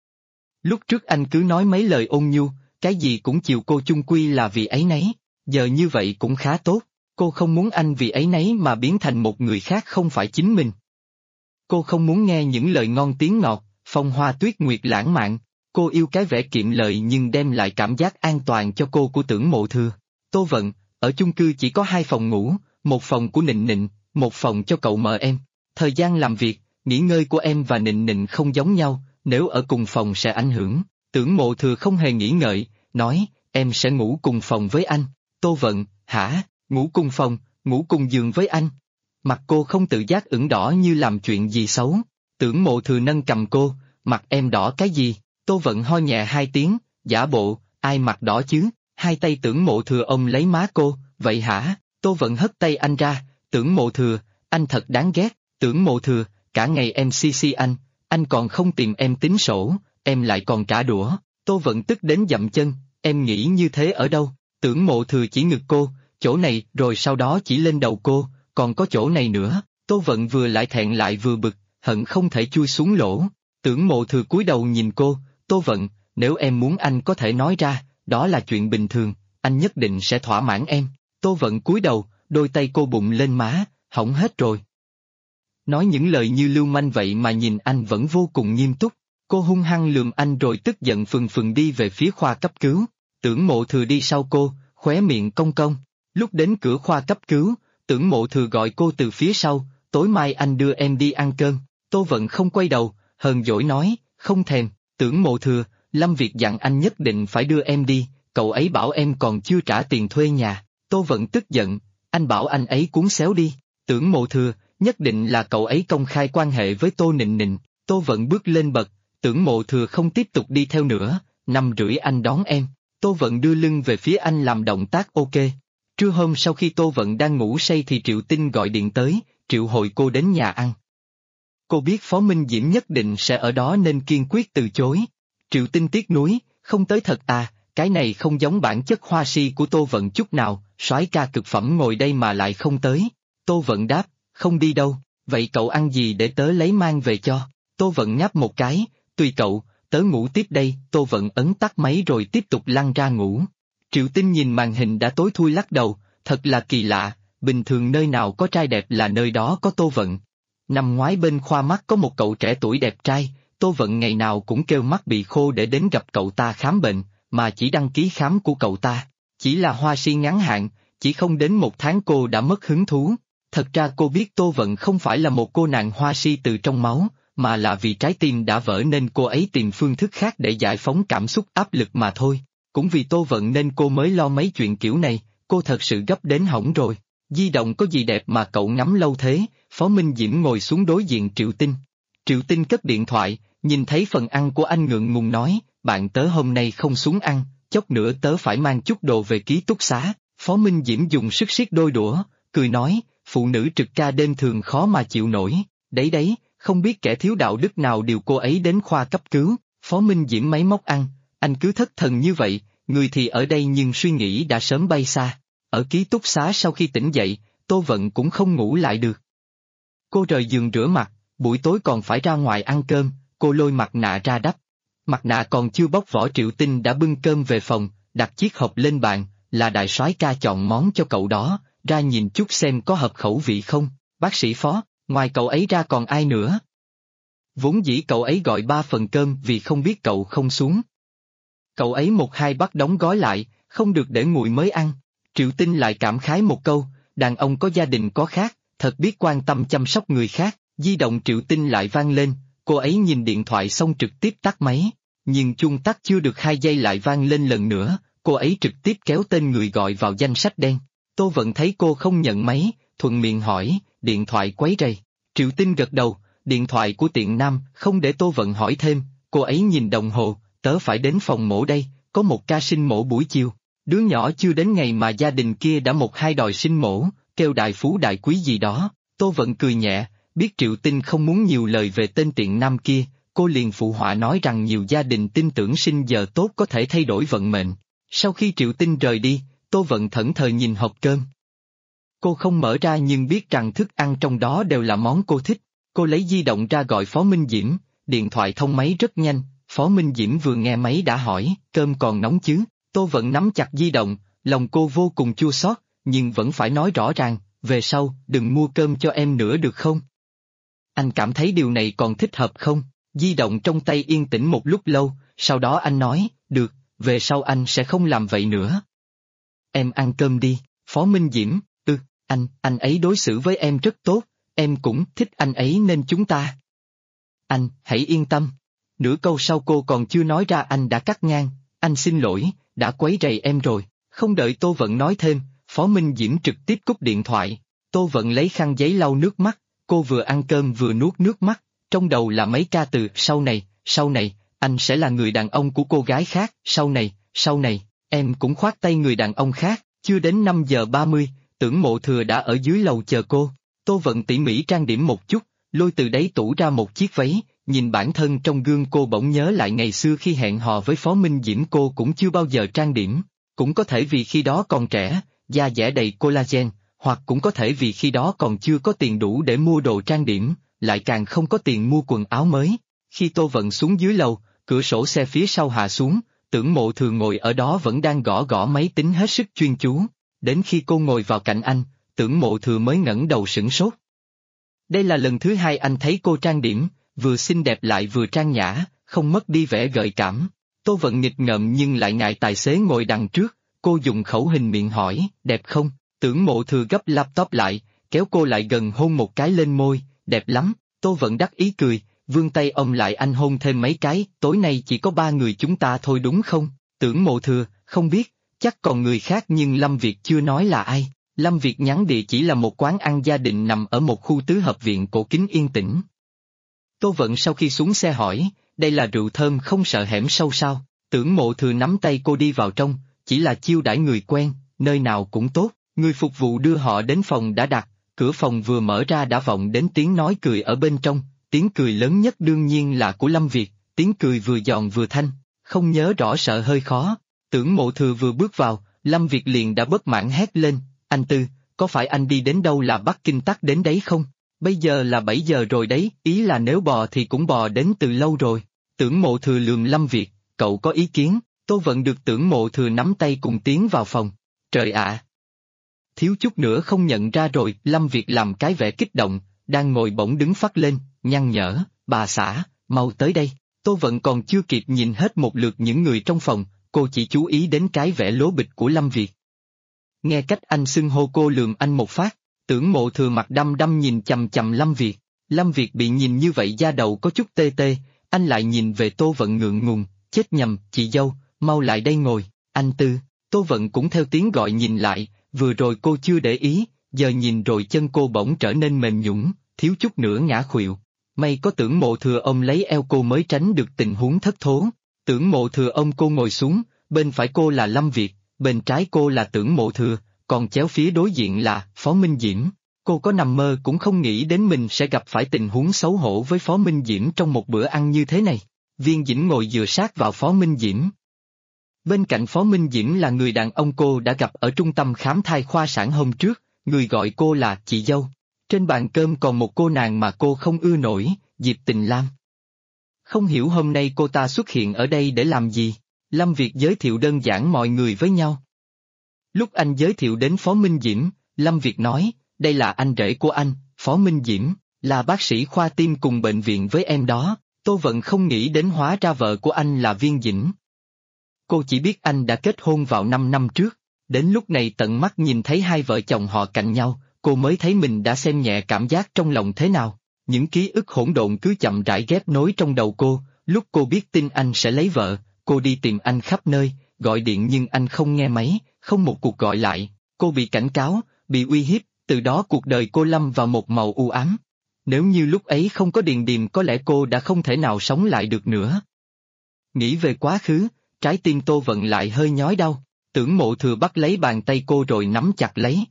Lúc trước anh cứ nói mấy lời ôn nhu, cái gì cũng chiều cô chung quy là vì ấy nấy, giờ như vậy cũng khá tốt, cô không muốn anh vì ấy nấy mà biến thành một người khác không phải chính mình. Cô không muốn nghe những lời ngon tiếng ngọt, phong hoa tuyết nguyệt lãng mạn, cô yêu cái vẻ kiệm lời nhưng đem lại cảm giác an toàn cho cô của Tưởng Mộ Thừa. Tô Vận, ở chung cư chỉ có 2 phòng ngủ, một phòng của Nịnh Nịnh, một phòng cho cậu mợ em. Thời gian làm việc, nghỉ ngơi của em và Nịnh Nịnh không giống nhau, nếu ở cùng phòng sẽ ảnh hưởng. Tưởng Mộ Thừa không hề nghĩ ngợi, nói, em sẽ ngủ cùng phòng với anh. Tô Vận, hả, ngủ cùng phòng, ngủ cùng giường với anh? Mặt cô không tự giác ửng đỏ như làm chuyện gì xấu. Tưởng Mộ Thừa nâng cầm cô, mặt em đỏ cái gì? Tô Vận ho nhẹ 2 tiếng, giả bộ, ai mặt đỏ chứ? Hai tay Tưởng Mộ Thừa ôm lấy má cô, vậy hả? Tô Vận hất tay anh ra, Tưởng Mộ Thừa, anh thật đáng ghét. Tưởng Mộ Thừa, cả ngày em si anh còn không tìm em tính sổ, em lại còn trả đũa. Tô Vận tức đến dậm chân, em nghĩ như thế ở đâu? Tưởng Mộ Thừa chỉ ngực cô, chỗ này rồi sau đó chỉ lên đầu cô, còn có chỗ này nữa. Tô Vận vừa lại thẹn lại vừa bực, hận không thể chui xuống lỗ. Tưởng Mộ Thừa cúi đầu nhìn cô, Tô Vận, nếu em muốn anh có thể nói ra, đó là chuyện bình thường, anh nhất định sẽ thỏa mãn em. Tô Vận cúi đầu, đôi tay cô bụng lên má, hỏng hết rồi. Nói những lời như lưu manh vậy mà nhìn anh vẫn vô cùng nghiêm túc. Cô hung hăng lườm anh rồi tức giận phừng phừng đi về phía khoa cấp cứu. Tưởng Mộ Thừa đi sau cô, khóe miệng cong cong. Lúc đến cửa khoa cấp cứu, Tưởng Mộ Thừa gọi cô từ phía sau, tối mai anh đưa em đi ăn cơm. Tô Vận không quay đầu, hờn dỗi nói, không thèm. Tưởng Mộ Thừa, Lâm Việt dặn anh nhất định phải đưa em đi, cậu ấy bảo em còn chưa trả tiền thuê nhà. Tô Vận tức giận, anh bảo anh ấy cuốn xéo đi. Tưởng Mộ Thừa, nhất định là cậu ấy công khai quan hệ với Tô Nịnh Nịnh. Tô Vận bước lên bậc, Tưởng Mộ Thừa không tiếp tục đi theo nữa, 5:30 anh đón em. Tô Vận đưa lưng về phía anh làm động tác ok. Trưa hôm sau khi Tô Vận đang ngủ say thì Triệu Tinh gọi điện tới, triệu hồi cô đến nhà ăn. Cô biết Phó Minh Diễm nhất định sẽ ở đó nên kiên quyết từ chối. Triệu Tinh tiếc nuối, không tới thật à, cái này không giống bản chất hoa si của Tô Vận chút nào, soái ca cực phẩm ngồi đây mà lại không tới. Tô Vận đáp, không đi đâu, vậy cậu ăn gì để tớ lấy mang về cho? Tô Vận ngáp một cái, tùy cậu, tớ ngủ tiếp đây. Tô Vận ấn tắt máy rồi tiếp tục lăn ra ngủ. Triệu Tinh nhìn màn hình đã tối thui lắc đầu, thật là kỳ lạ, bình thường nơi nào có trai đẹp là nơi đó có Tô Vận. Năm ngoái bên khoa mắt có một cậu trẻ tuổi đẹp trai, Tô Vận ngày nào cũng kêu mắt bị khô để đến gặp cậu ta khám bệnh, mà chỉ đăng ký khám của cậu ta. Chỉ là hoa si ngắn hạn, chỉ không đến một tháng cô đã mất hứng thú. Thật ra cô biết Tô Vận không phải là một cô nàng hoa si từ trong máu, mà là vì trái tim đã vỡ nên cô ấy tìm phương thức khác để giải phóng cảm xúc áp lực mà thôi. Cũng vì Tô Vận nên cô mới lo mấy chuyện kiểu này, cô thật sự gấp đến hỏng rồi. Di động có gì đẹp mà cậu ngắm lâu thế? Phó Minh Diễm ngồi xuống đối diện Triệu Tinh. Triệu Tinh cất điện thoại, nhìn thấy phần ăn của anh ngượng ngùng nói, bạn tớ hôm nay không xuống ăn, chốc nữa tớ phải mang chút đồ về ký túc xá. Phó Minh Diễm dùng sức siết đôi đũa, cười nói, phụ nữ trực ca đêm thường khó mà chịu nổi, đấy, không biết kẻ thiếu đạo đức nào điều cô ấy đến khoa cấp cứu. Phó Minh Diễm máy móc ăn, anh cứ thất thần như vậy, người thì ở đây nhưng suy nghĩ đã sớm bay xa. Ở ký túc xá sau khi tỉnh dậy, Tô Vận cũng không ngủ lại được. Cô rời giường rửa mặt, buổi tối còn phải ra ngoài ăn cơm, cô lôi mặt nạ ra đắp. Mặt nạ còn chưa bóc vỏ Triệu Tinh đã bưng cơm về phòng, đặt chiếc hộp lên bàn, là đại soái ca chọn món cho cậu đó, ra nhìn chút xem có hợp khẩu vị không. Bác sĩ Phó, ngoài cậu ấy ra còn ai nữa? Vốn dĩ cậu ấy gọi 3 phần cơm vì không biết cậu không xuống. Cậu ấy một hai bắt đóng gói lại, không được để nguội mới ăn. Triệu Tinh lại cảm khái một câu, đàn ông có gia đình có khác, thật biết quan tâm chăm sóc người khác. Di động Triệu Tinh lại vang lên, cô ấy nhìn điện thoại xong trực tiếp tắt máy, nhưng chuông tắt chưa được 2 giây lại vang lên lần nữa, cô ấy trực tiếp kéo tên người gọi vào danh sách đen. Tô Vận thấy cô không nhận máy, thuận miệng hỏi, điện thoại quấy rầy. Triệu Tinh gật đầu, điện thoại của tiện nam, không để Tô Vận hỏi thêm, cô ấy nhìn đồng hồ, tớ phải đến phòng mổ đây, có một ca sinh mổ buổi chiều. Đứa nhỏ chưa đến ngày mà gia đình kia đã một hai đòi sinh mổ, kêu đại phú đại quý gì đó. Tô Vận cười nhẹ, biết Triệu Tinh không muốn nhiều lời về tên tiện nam kia, cô liền phụ họa nói rằng nhiều gia đình tin tưởng sinh giờ tốt có thể thay đổi vận mệnh. Sau khi Triệu Tinh rời đi, Tô Vận thẫn thờ nhìn hộp cơm. Cô không mở ra nhưng biết rằng thức ăn trong đó đều là món cô thích. Cô lấy di động ra gọi Phó Minh Diễm, điện thoại thông máy rất nhanh, Phó Minh Diễm vừa nghe máy đã hỏi, cơm còn nóng chứ? Tô Vận nắm chặt di động, lòng cô vô cùng chua xót, nhưng vẫn phải nói rõ ràng, về sau, đừng mua cơm cho em nữa được không? Anh cảm thấy điều này còn thích hợp không? Di động trong tay yên tĩnh một lúc lâu, sau đó anh nói, được, về sau anh sẽ không làm vậy nữa. Em ăn cơm đi. Phó Minh Diễm, anh ấy đối xử với em rất tốt, em cũng thích anh ấy nên chúng ta. Anh, hãy yên tâm. Nửa câu sau cô còn chưa nói ra anh đã cắt ngang, anh xin lỗi, đã quấy rầy em rồi. Không đợi Tô Vận nói thêm, Phó Minh Diễm trực tiếp cúp điện thoại. Tô Vận lấy khăn giấy lau nước mắt, cô vừa ăn cơm vừa nuốt nước mắt, trong đầu là mấy ca từ sau này, anh sẽ là người đàn ông của cô gái khác, sau này, em cũng khoác tay người đàn ông khác. Chưa đến 5 giờ 30, Tưởng Mộ Thừa đã ở dưới lầu chờ cô. Tô Vận tỉ mỉ trang điểm một chút, lôi từ đáy tủ ra một chiếc váy, nhìn bản thân trong gương cô bỗng nhớ lại ngày xưa khi hẹn hò với Phó Minh Diễm cô cũng chưa bao giờ trang điểm. Cũng có thể vì khi đó còn trẻ, da dẻ đầy collagen, hoặc cũng có thể vì khi đó còn chưa có tiền đủ để mua đồ trang điểm, lại càng không có tiền mua quần áo mới. Khi Tô Vận xuống dưới lầu, cửa sổ xe phía sau hạ xuống, Tưởng Mộ Thừa ngồi ở đó vẫn đang gõ máy tính hết sức chuyên chú. Đến khi cô ngồi vào cạnh anh, Tưởng Mộ Thừa mới ngẩng đầu sửng sốt. Đây là lần thứ hai anh thấy cô trang điểm, vừa xinh đẹp lại vừa trang nhã, không mất đi vẻ gợi cảm. Tô Vận nghịch ngợm nhưng lại ngại tài xế ngồi đằng trước, cô dùng khẩu hình miệng hỏi, đẹp không? Tưởng Mộ Thừa gấp laptop lại, kéo cô lại gần hôn một cái lên môi, đẹp lắm. Tô Vận đắc ý cười, vươn tay ôm lại anh hôn thêm mấy cái, tối nay chỉ có 3 người chúng ta thôi đúng không? Tưởng Mộ Thừa, không biết, chắc còn người khác nhưng Lâm Việt chưa nói là ai. Lâm Việt nhắn địa chỉ là một quán ăn gia đình nằm ở một khu tứ hợp viện cổ kính yên tĩnh. Tô Vận sau khi xuống xe hỏi, đây là rượu thơm không sợ hẻm sâu sao? Tưởng Mộ Thừa nắm tay cô đi vào trong, chỉ là chiêu đãi người quen, nơi nào cũng tốt. Người phục vụ đưa họ đến phòng đã đặt, cửa phòng vừa mở ra đã vọng đến tiếng nói cười ở bên trong, tiếng cười lớn nhất đương nhiên là của Lâm Việt, tiếng cười vừa giòn vừa thanh, không nhớ rõ sợ hơi khó. Tưởng Mộ Thừa vừa bước vào, Lâm Việt liền đã bất mãn hét lên, anh Tư, có phải anh đi đến đâu là Bắc Kinh tắc đến đấy không? Bây giờ là 7 giờ rồi đấy, ý là nếu bò thì cũng bò đến từ lâu rồi. Tưởng Mộ Thừa lườm Lâm Việt, cậu có ý kiến? Tô Vận được Tưởng Mộ Thừa nắm tay cùng tiến vào phòng. Trời ạ! Thiếu chút nữa không nhận ra rồi, Lâm Việt làm cái vẻ kích động, đang ngồi bỗng đứng phắt lên, nhăn nhở, bà xã, mau tới đây. Tô Vận còn chưa kịp nhìn hết một lượt những người trong phòng, cô chỉ chú ý đến cái vẻ lố bịch của Lâm Việt. Nghe cách anh xưng hô cô lườm anh một phát, Tưởng Mộ Thừa mặt đăm đăm nhìn chằm chằm Lâm Việt. Lâm Việt bị nhìn như vậy da đầu có chút tê tê, anh lại nhìn về Tô Vận ngượng ngùng, chết nhầm, chị dâu, mau lại đây ngồi, anh Tư. Tô Vận cũng theo tiếng gọi nhìn lại, vừa rồi cô chưa để ý, giờ nhìn rồi chân cô bỗng trở nên mềm nhũn, thiếu chút nữa ngã khuỵu. May có Tưởng Mộ Thừa ôm lấy eo cô mới tránh được tình huống thất thố. Tưởng Mộ Thừa ôm cô ngồi xuống, bên phải cô là Lâm Việt, bên trái cô là Tưởng Mộ Thừa, còn chéo phía đối diện là Phó Minh Diễm. Cô có nằm mơ cũng không nghĩ đến mình sẽ gặp phải tình huống xấu hổ với Phó Minh Diễm trong một bữa ăn như thế này. Viên Dĩnh ngồi dựa sát vào Phó Minh Diễm. Bên cạnh Phó Minh Diễm là người đàn ông cô đã gặp ở trung tâm khám thai khoa sản hôm trước, người gọi cô là chị dâu. Trên bàn cơm còn một cô nàng mà cô không ưa nổi, Diệp Tình Lam. Không hiểu hôm nay cô ta xuất hiện ở đây để làm gì. Lâm Việt giới thiệu đơn giản mọi người với nhau. Lúc anh giới thiệu đến Phó Minh Diễm, Lâm Việt nói, đây là anh rể của anh, Phó Minh Diễm, là bác sĩ khoa tim cùng bệnh viện với em đó. Tô Vận không nghĩ đến hóa ra vợ của anh là Viên Dĩnh. Cô chỉ biết anh đã kết hôn vào 5 năm trước, đến lúc này tận mắt nhìn thấy hai vợ chồng họ cạnh nhau, cô mới thấy mình đã xem nhẹ cảm giác trong lòng thế nào. Những ký ức hỗn độn cứ chậm rãi ghép nối trong đầu cô, lúc cô biết tin anh sẽ lấy vợ, cô đi tìm anh khắp nơi, gọi điện nhưng anh không nghe máy, không một cuộc gọi lại, cô bị cảnh cáo, bị uy hiếp, từ đó cuộc đời cô lâm vào một màu u ám. Nếu như lúc ấy không có Điền Điềm có lẽ cô đã không thể nào sống lại được nữa. Nghĩ về quá khứ, trái tim Tô Vận lại hơi nhói đau, Tưởng Mộ Thừa bắt lấy bàn tay cô rồi nắm chặt lấy.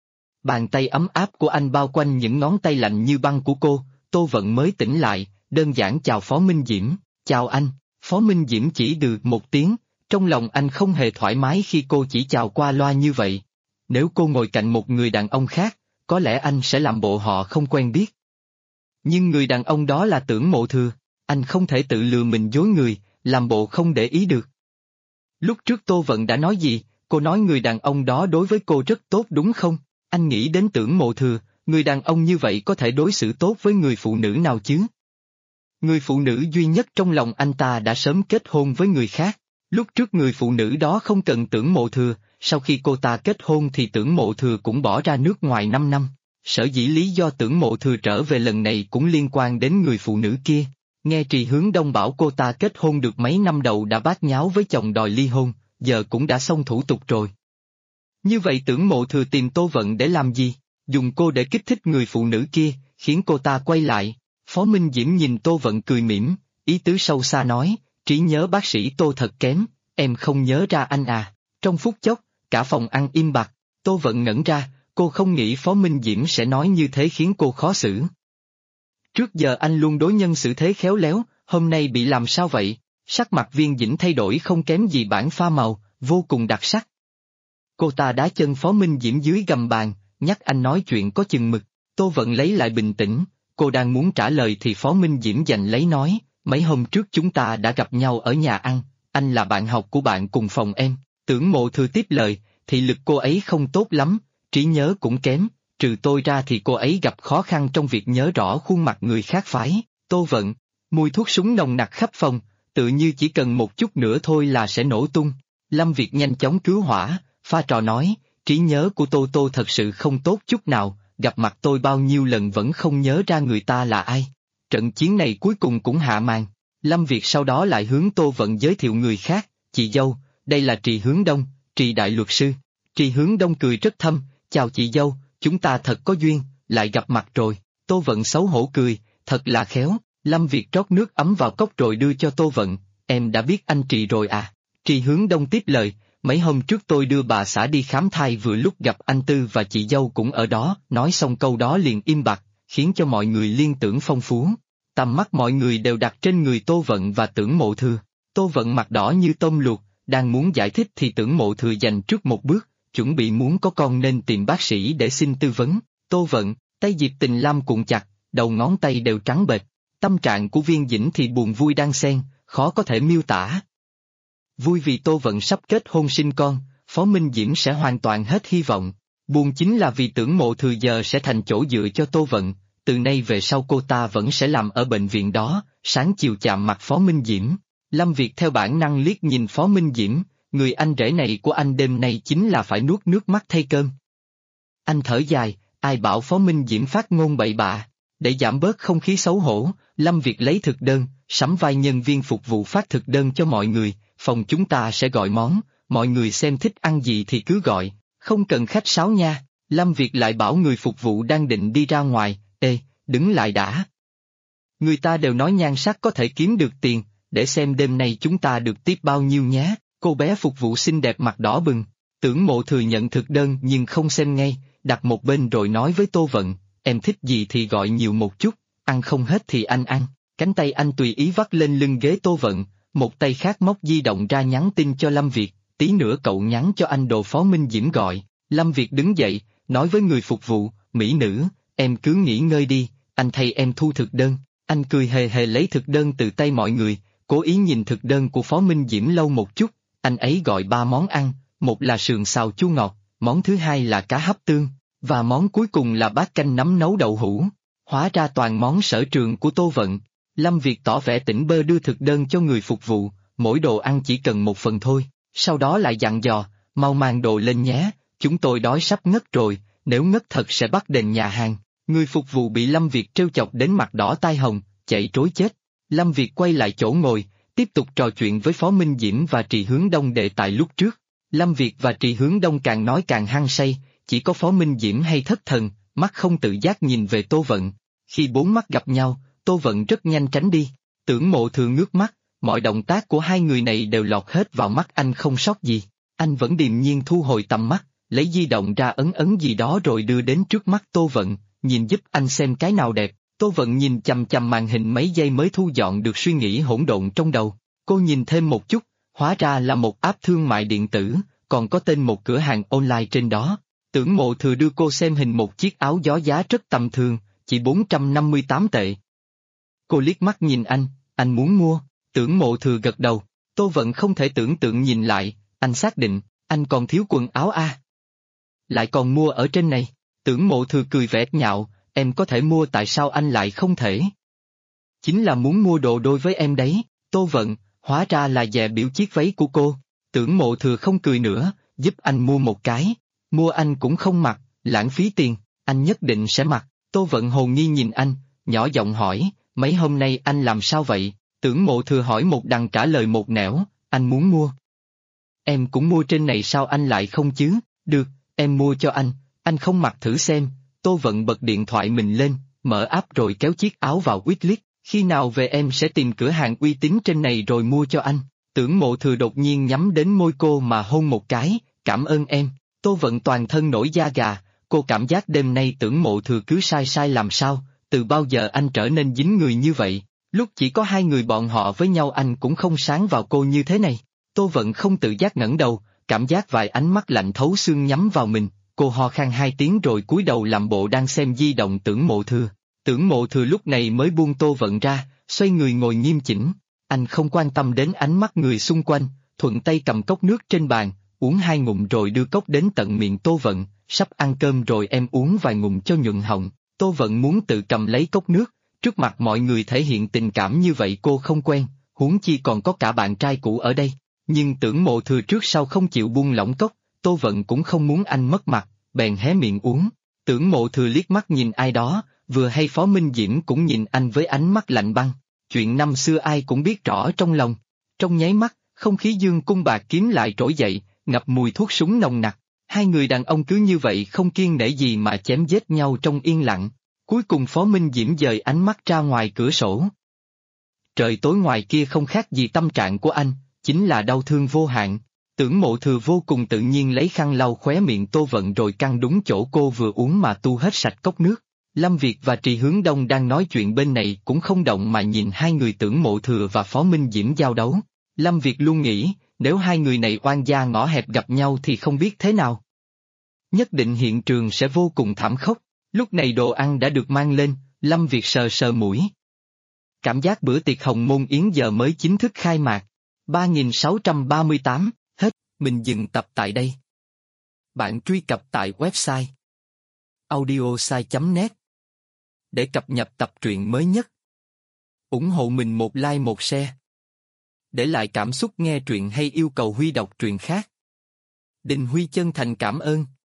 Bàn tay ấm áp của anh bao quanh những ngón tay lạnh như băng của cô, Tô Vận mới tỉnh lại, đơn giản chào Phó Minh Diễm, chào anh. Phó Minh Diễm chỉ được một tiếng, trong lòng anh không hề thoải mái khi cô chỉ chào qua loa như vậy. Nếu cô ngồi cạnh một người đàn ông khác, có lẽ anh sẽ làm bộ họ không quen biết. Nhưng người đàn ông đó là Tưởng Mộ Thừa, anh không thể tự lừa mình dối người, làm bộ không để ý được. Lúc trước Tô Vận đã nói gì, cô nói người đàn ông đó đối với cô rất tốt đúng không? Anh nghĩ đến Tưởng Mộ Thừa, người đàn ông như vậy có thể đối xử tốt với người phụ nữ nào chứ? Người phụ nữ duy nhất trong lòng anh ta đã sớm kết hôn với người khác. Lúc trước người phụ nữ đó không cần Tưởng Mộ Thừa, sau khi cô ta kết hôn thì Tưởng Mộ Thừa cũng bỏ ra nước ngoài 5 năm. Sở dĩ lý do Tưởng Mộ Thừa trở về lần này cũng liên quan đến người phụ nữ kia. Nghe Trì Hướng Đông bảo cô ta kết hôn được mấy năm đầu đã bát nháo với chồng đòi ly hôn, giờ cũng đã xong thủ tục rồi. Như vậy Tưởng Mộ Thừa tìm Tô Vận để làm gì? Dùng cô để kích thích người phụ nữ kia, khiến cô ta quay lại. Phó Minh Diễm nhìn Tô Vận cười mỉm, ý tứ sâu xa nói, trí nhớ bác sĩ Tô thật kém, em không nhớ ra anh à. Trong phút chốc, cả phòng ăn im bặt, Tô Vận ngẩn ra, cô không nghĩ Phó Minh Diễm sẽ nói như thế khiến cô khó xử. Trước giờ anh luôn đối nhân xử thế khéo léo, hôm nay bị làm sao vậy? Sắc mặt Viên Dĩnh thay đổi không kém gì bản pha màu, vô cùng đặc sắc. Cô ta đá chân Phó Minh Diễm dưới gầm bàn, nhắc anh nói chuyện có chừng mực. Tô Vận lấy lại bình tĩnh, cô đang muốn trả lời thì Phó Minh Diễm giành lấy nói, mấy hôm trước chúng ta đã gặp nhau ở nhà ăn, anh là bạn học của bạn cùng phòng em. Tưởng Mộ Thừa tiếp lời, thị lực cô ấy không tốt lắm, trí nhớ cũng kém, trừ tôi ra thì cô ấy gặp khó khăn trong việc nhớ rõ khuôn mặt người khác phái. Tô Vận, mùi thuốc súng nồng nặc khắp phòng, tự như chỉ cần một chút nữa thôi là sẽ nổ tung. Lâm Việt nhanh chóng cứu hỏa, pha trò nói, trí nhớ của Tô thật sự không tốt chút nào, gặp mặt tôi bao nhiêu lần vẫn không nhớ ra người ta là ai. Trận chiến này cuối cùng cũng hạ màn. Lâm Việt sau đó lại hướng Tô Vận giới thiệu người khác, chị dâu, đây là Trì Hướng Đông, Trì đại luật sư. Trì Hướng Đông cười rất thâm, chào chị dâu, chúng ta thật có duyên, lại gặp mặt rồi. Tô Vận xấu hổ cười, thật là khéo. Lâm Việt trót nước ấm vào cốc rồi đưa cho Tô Vận, em đã biết anh Trì rồi à? Trì Hướng Đông tiếp lời, mấy hôm trước tôi đưa bà xã đi khám thai vừa lúc gặp anh Tư và chị dâu cũng ở đó, nói xong câu đó liền im bặt, khiến cho mọi người liên tưởng phong phú. tầm mắt mọi người đều đặt trên người Tô Vận và Tưởng Mộ Thừa. Tô Vận mặt đỏ như tôm luộc, đang muốn giải thích thì Tưởng Mộ Thừa dành trước một bước, chuẩn bị muốn có con nên tìm bác sĩ để xin tư vấn. Tô Vận, tay Diệp Tình Lam cuộn chặt, đầu ngón tay đều trắng bệch. Tâm trạng của Viên Dĩnh thì buồn vui đan xen, khó có thể miêu tả. Vui vì Tô Vận sắp kết hôn sinh con, Phó Minh Diễm sẽ hoàn toàn hết hy vọng. Buồn chính là vì Tưởng Mộ Thừa giờ sẽ thành chỗ dựa cho Tô Vận, từ nay về sau cô ta vẫn sẽ làm ở bệnh viện đó, sáng chiều chạm mặt Phó Minh Diễm. Lâm Việt theo bản năng liếc nhìn Phó Minh Diễm, người anh rể này của anh đêm nay chính là phải nuốt nước mắt thay cơm. Anh thở dài, ai bảo Phó Minh Diễm phát ngôn bậy bạ. Để giảm bớt không khí xấu hổ, Lâm Việt lấy thực đơn, sắm vai nhân viên phục vụ phát thực đơn cho mọi người, phòng chúng ta sẽ gọi món, mọi người xem thích ăn gì thì cứ gọi, không cần khách sáo nha. Lâm Việt lại bảo người phục vụ đang định đi ra ngoài, ê, đứng lại đã. Người ta đều nói nhan sắc có thể kiếm được tiền, để xem đêm nay chúng ta được tiếp bao nhiêu nhé. Cô bé phục vụ xinh đẹp mặt đỏ bừng, Tưởng Mộ Thừa nhận thực đơn nhưng không xem ngay, đặt một bên rồi nói với Tô Vận, em thích gì thì gọi nhiều một chút, ăn không hết thì anh ăn. Cánh tay anh tùy ý vắt lên lưng ghế Tô Vận, một tay khác móc di động ra nhắn tin cho Lâm Việt, tí nữa cậu nhắn cho anh đồ Phó Minh Diễm gọi. Lâm Việt đứng dậy, nói với người phục vụ, mỹ nữ, em cứ nghỉ ngơi đi, anh thay em thu thực đơn. Anh cười hề hề lấy thực đơn từ tay mọi người, cố ý nhìn thực đơn của Phó Minh Diễm lâu một chút. Anh ấy gọi 3 món ăn, một là sườn xào chua ngọt, món thứ hai là cá hấp tương, và món cuối cùng là bát canh nấm nấu đậu hũ. Hóa ra toàn món sở trường của Tô Vận. Lâm Việt tỏ vẻ tỉnh bơ đưa thực đơn cho người phục vụ, mỗi đồ ăn chỉ cần một phần thôi, sau đó lại dặn dò, mau mang đồ lên nhé, chúng tôi đói sắp ngất rồi, nếu ngất thật sẽ bắt đền nhà hàng. Người phục vụ bị Lâm Việt trêu chọc đến mặt đỏ tai hồng, chạy trối chết. Lâm Việt quay lại chỗ ngồi, tiếp tục trò chuyện với Phó Minh Diễm và Trì Hướng Đông đề tài lúc trước. Lâm Việt và Trì Hướng Đông càng nói càng hăng say, chỉ có Phó Minh Diễm hay thất thần, mắt không tự giác nhìn về Tô Vận. Khi bốn mắt gặp nhau, Tô Vận rất nhanh tránh đi. Tưởng Mộ Thừa ngước mắt, mọi động tác của hai người này đều lọt hết vào mắt anh không sót gì. Anh vẫn điềm nhiên thu hồi tầm mắt, lấy di động ra ấn ấn gì đó rồi đưa đến trước mắt Tô Vận, nhìn giúp anh xem cái nào đẹp. Tô Vận nhìn chằm chằm màn hình mấy giây mới thu dọn được suy nghĩ hỗn độn trong đầu. Cô nhìn thêm một chút, hóa ra là một app thương mại điện tử, còn có tên một cửa hàng online trên đó. Tưởng Mộ Thừa đưa cô xem hình một chiếc áo gió giá rất tầm thường, chỉ 458 tệ. Cô liếc mắt nhìn anh muốn mua. Tưởng Mộ Thừa gật đầu. Tô Vận không thể tưởng tượng nhìn lại, anh xác định, anh còn thiếu quần áo à? Lại còn mua ở trên này. Tưởng Mộ Thừa cười vẻ nhạo, em có thể mua tại sao anh lại không thể? Chính là muốn mua đồ đôi với em đấy. Tô Vận, hóa ra là dè biểu chiếc váy của cô. Tưởng Mộ Thừa không cười nữa, giúp anh mua một cái. Mua anh cũng không mặc, lãng phí tiền, anh nhất định sẽ mặc. Tô Vận hồ nghi nhìn anh, nhỏ giọng hỏi, mấy hôm nay anh làm sao vậy? Tưởng Mộ Thừa hỏi một đằng trả lời một nẻo, anh muốn mua. Em cũng mua trên này sao anh lại không chứ? Được, em mua cho anh không mặc thử xem. Tô Vận bật điện thoại mình lên, mở app rồi kéo chiếc áo vào Wishlist, khi nào về em sẽ tìm cửa hàng uy tín trên này rồi mua cho anh. Tưởng Mộ Thừa đột nhiên nhắm đến môi cô mà hôn một cái, cảm ơn em. Tô Vận toàn thân nổi da gà, cô cảm giác đêm nay Tưởng Mộ Thừa cứ sai sai làm sao, từ bao giờ anh trở nên dính người như vậy, lúc chỉ có hai người bọn họ với nhau anh cũng không sáng vào cô như thế này. Tô Vận không tự giác ngẩng đầu, cảm giác vài ánh mắt lạnh thấu xương nhắm vào mình, cô ho khan 2 tiếng rồi cúi đầu làm bộ đang xem di động Tưởng Mộ Thừa. Tưởng Mộ Thừa lúc này mới buông Tô Vận ra, xoay người ngồi nghiêm chỉnh, anh không quan tâm đến ánh mắt người xung quanh, thuận tay cầm cốc nước trên bàn, uống 2 ngụm rồi đưa cốc đến tận miệng Tô Vận, sắp ăn cơm rồi em uống vài ngụm cho nhuận họng. Tô Vận muốn tự cầm lấy cốc nước, trước mặt mọi người thể hiện tình cảm như vậy cô không quen, huống chi còn có cả bạn trai cũ ở đây. Nhưng Tưởng Mộ Thừa trước sau không chịu buông lỏng cốc, Tô Vận cũng không muốn anh mất mặt, bèn hé miệng uống. Tưởng Mộ Thừa liếc mắt nhìn ai đó, vừa hay Phó Minh Diễm cũng nhìn anh với ánh mắt lạnh băng, chuyện năm xưa ai cũng biết rõ trong lòng. Trong nháy mắt, không khí dương cung bạc kiếm lại trỗi dậy, ngập mùi thuốc súng nồng nặc. Hai người đàn ông cứ như vậy không kiêng nể gì mà chém giết nhau trong yên lặng. Cuối cùng Phó Minh Diễm dời ánh mắt ra ngoài cửa sổ. Trời tối ngoài kia không khác gì tâm trạng của anh, chính là đau thương vô hạn. Tưởng Mộ Thừa vô cùng tự nhiên lấy khăn lau khóe miệng Tô Vận rồi căng đúng chỗ cô vừa uống mà tu hết sạch cốc nước. Lâm Việt và Trì Hướng Đông đang nói chuyện bên này cũng không động mà nhìn hai người Tưởng Mộ Thừa và Phó Minh Diễm giao đấu. Lâm Việt luôn nghĩ, nếu hai người này oan gia ngõ hẹp gặp nhau thì không biết thế nào. Nhất định hiện trường sẽ vô cùng thảm khốc. Lúc này đồ ăn đã được mang lên, Lâm Việt sờ sờ mũi. Cảm giác bữa tiệc Hồng Môn Yến giờ mới chính thức khai mạc. 3638, hết, mình dừng tập tại đây. Bạn truy cập tại website audiosai.net để cập nhật tập truyện mới nhất. Ủng hộ mình một like một share. Để lại cảm xúc nghe truyện hay yêu cầu Huy đọc truyện khác. Đình Huy chân thành cảm ơn.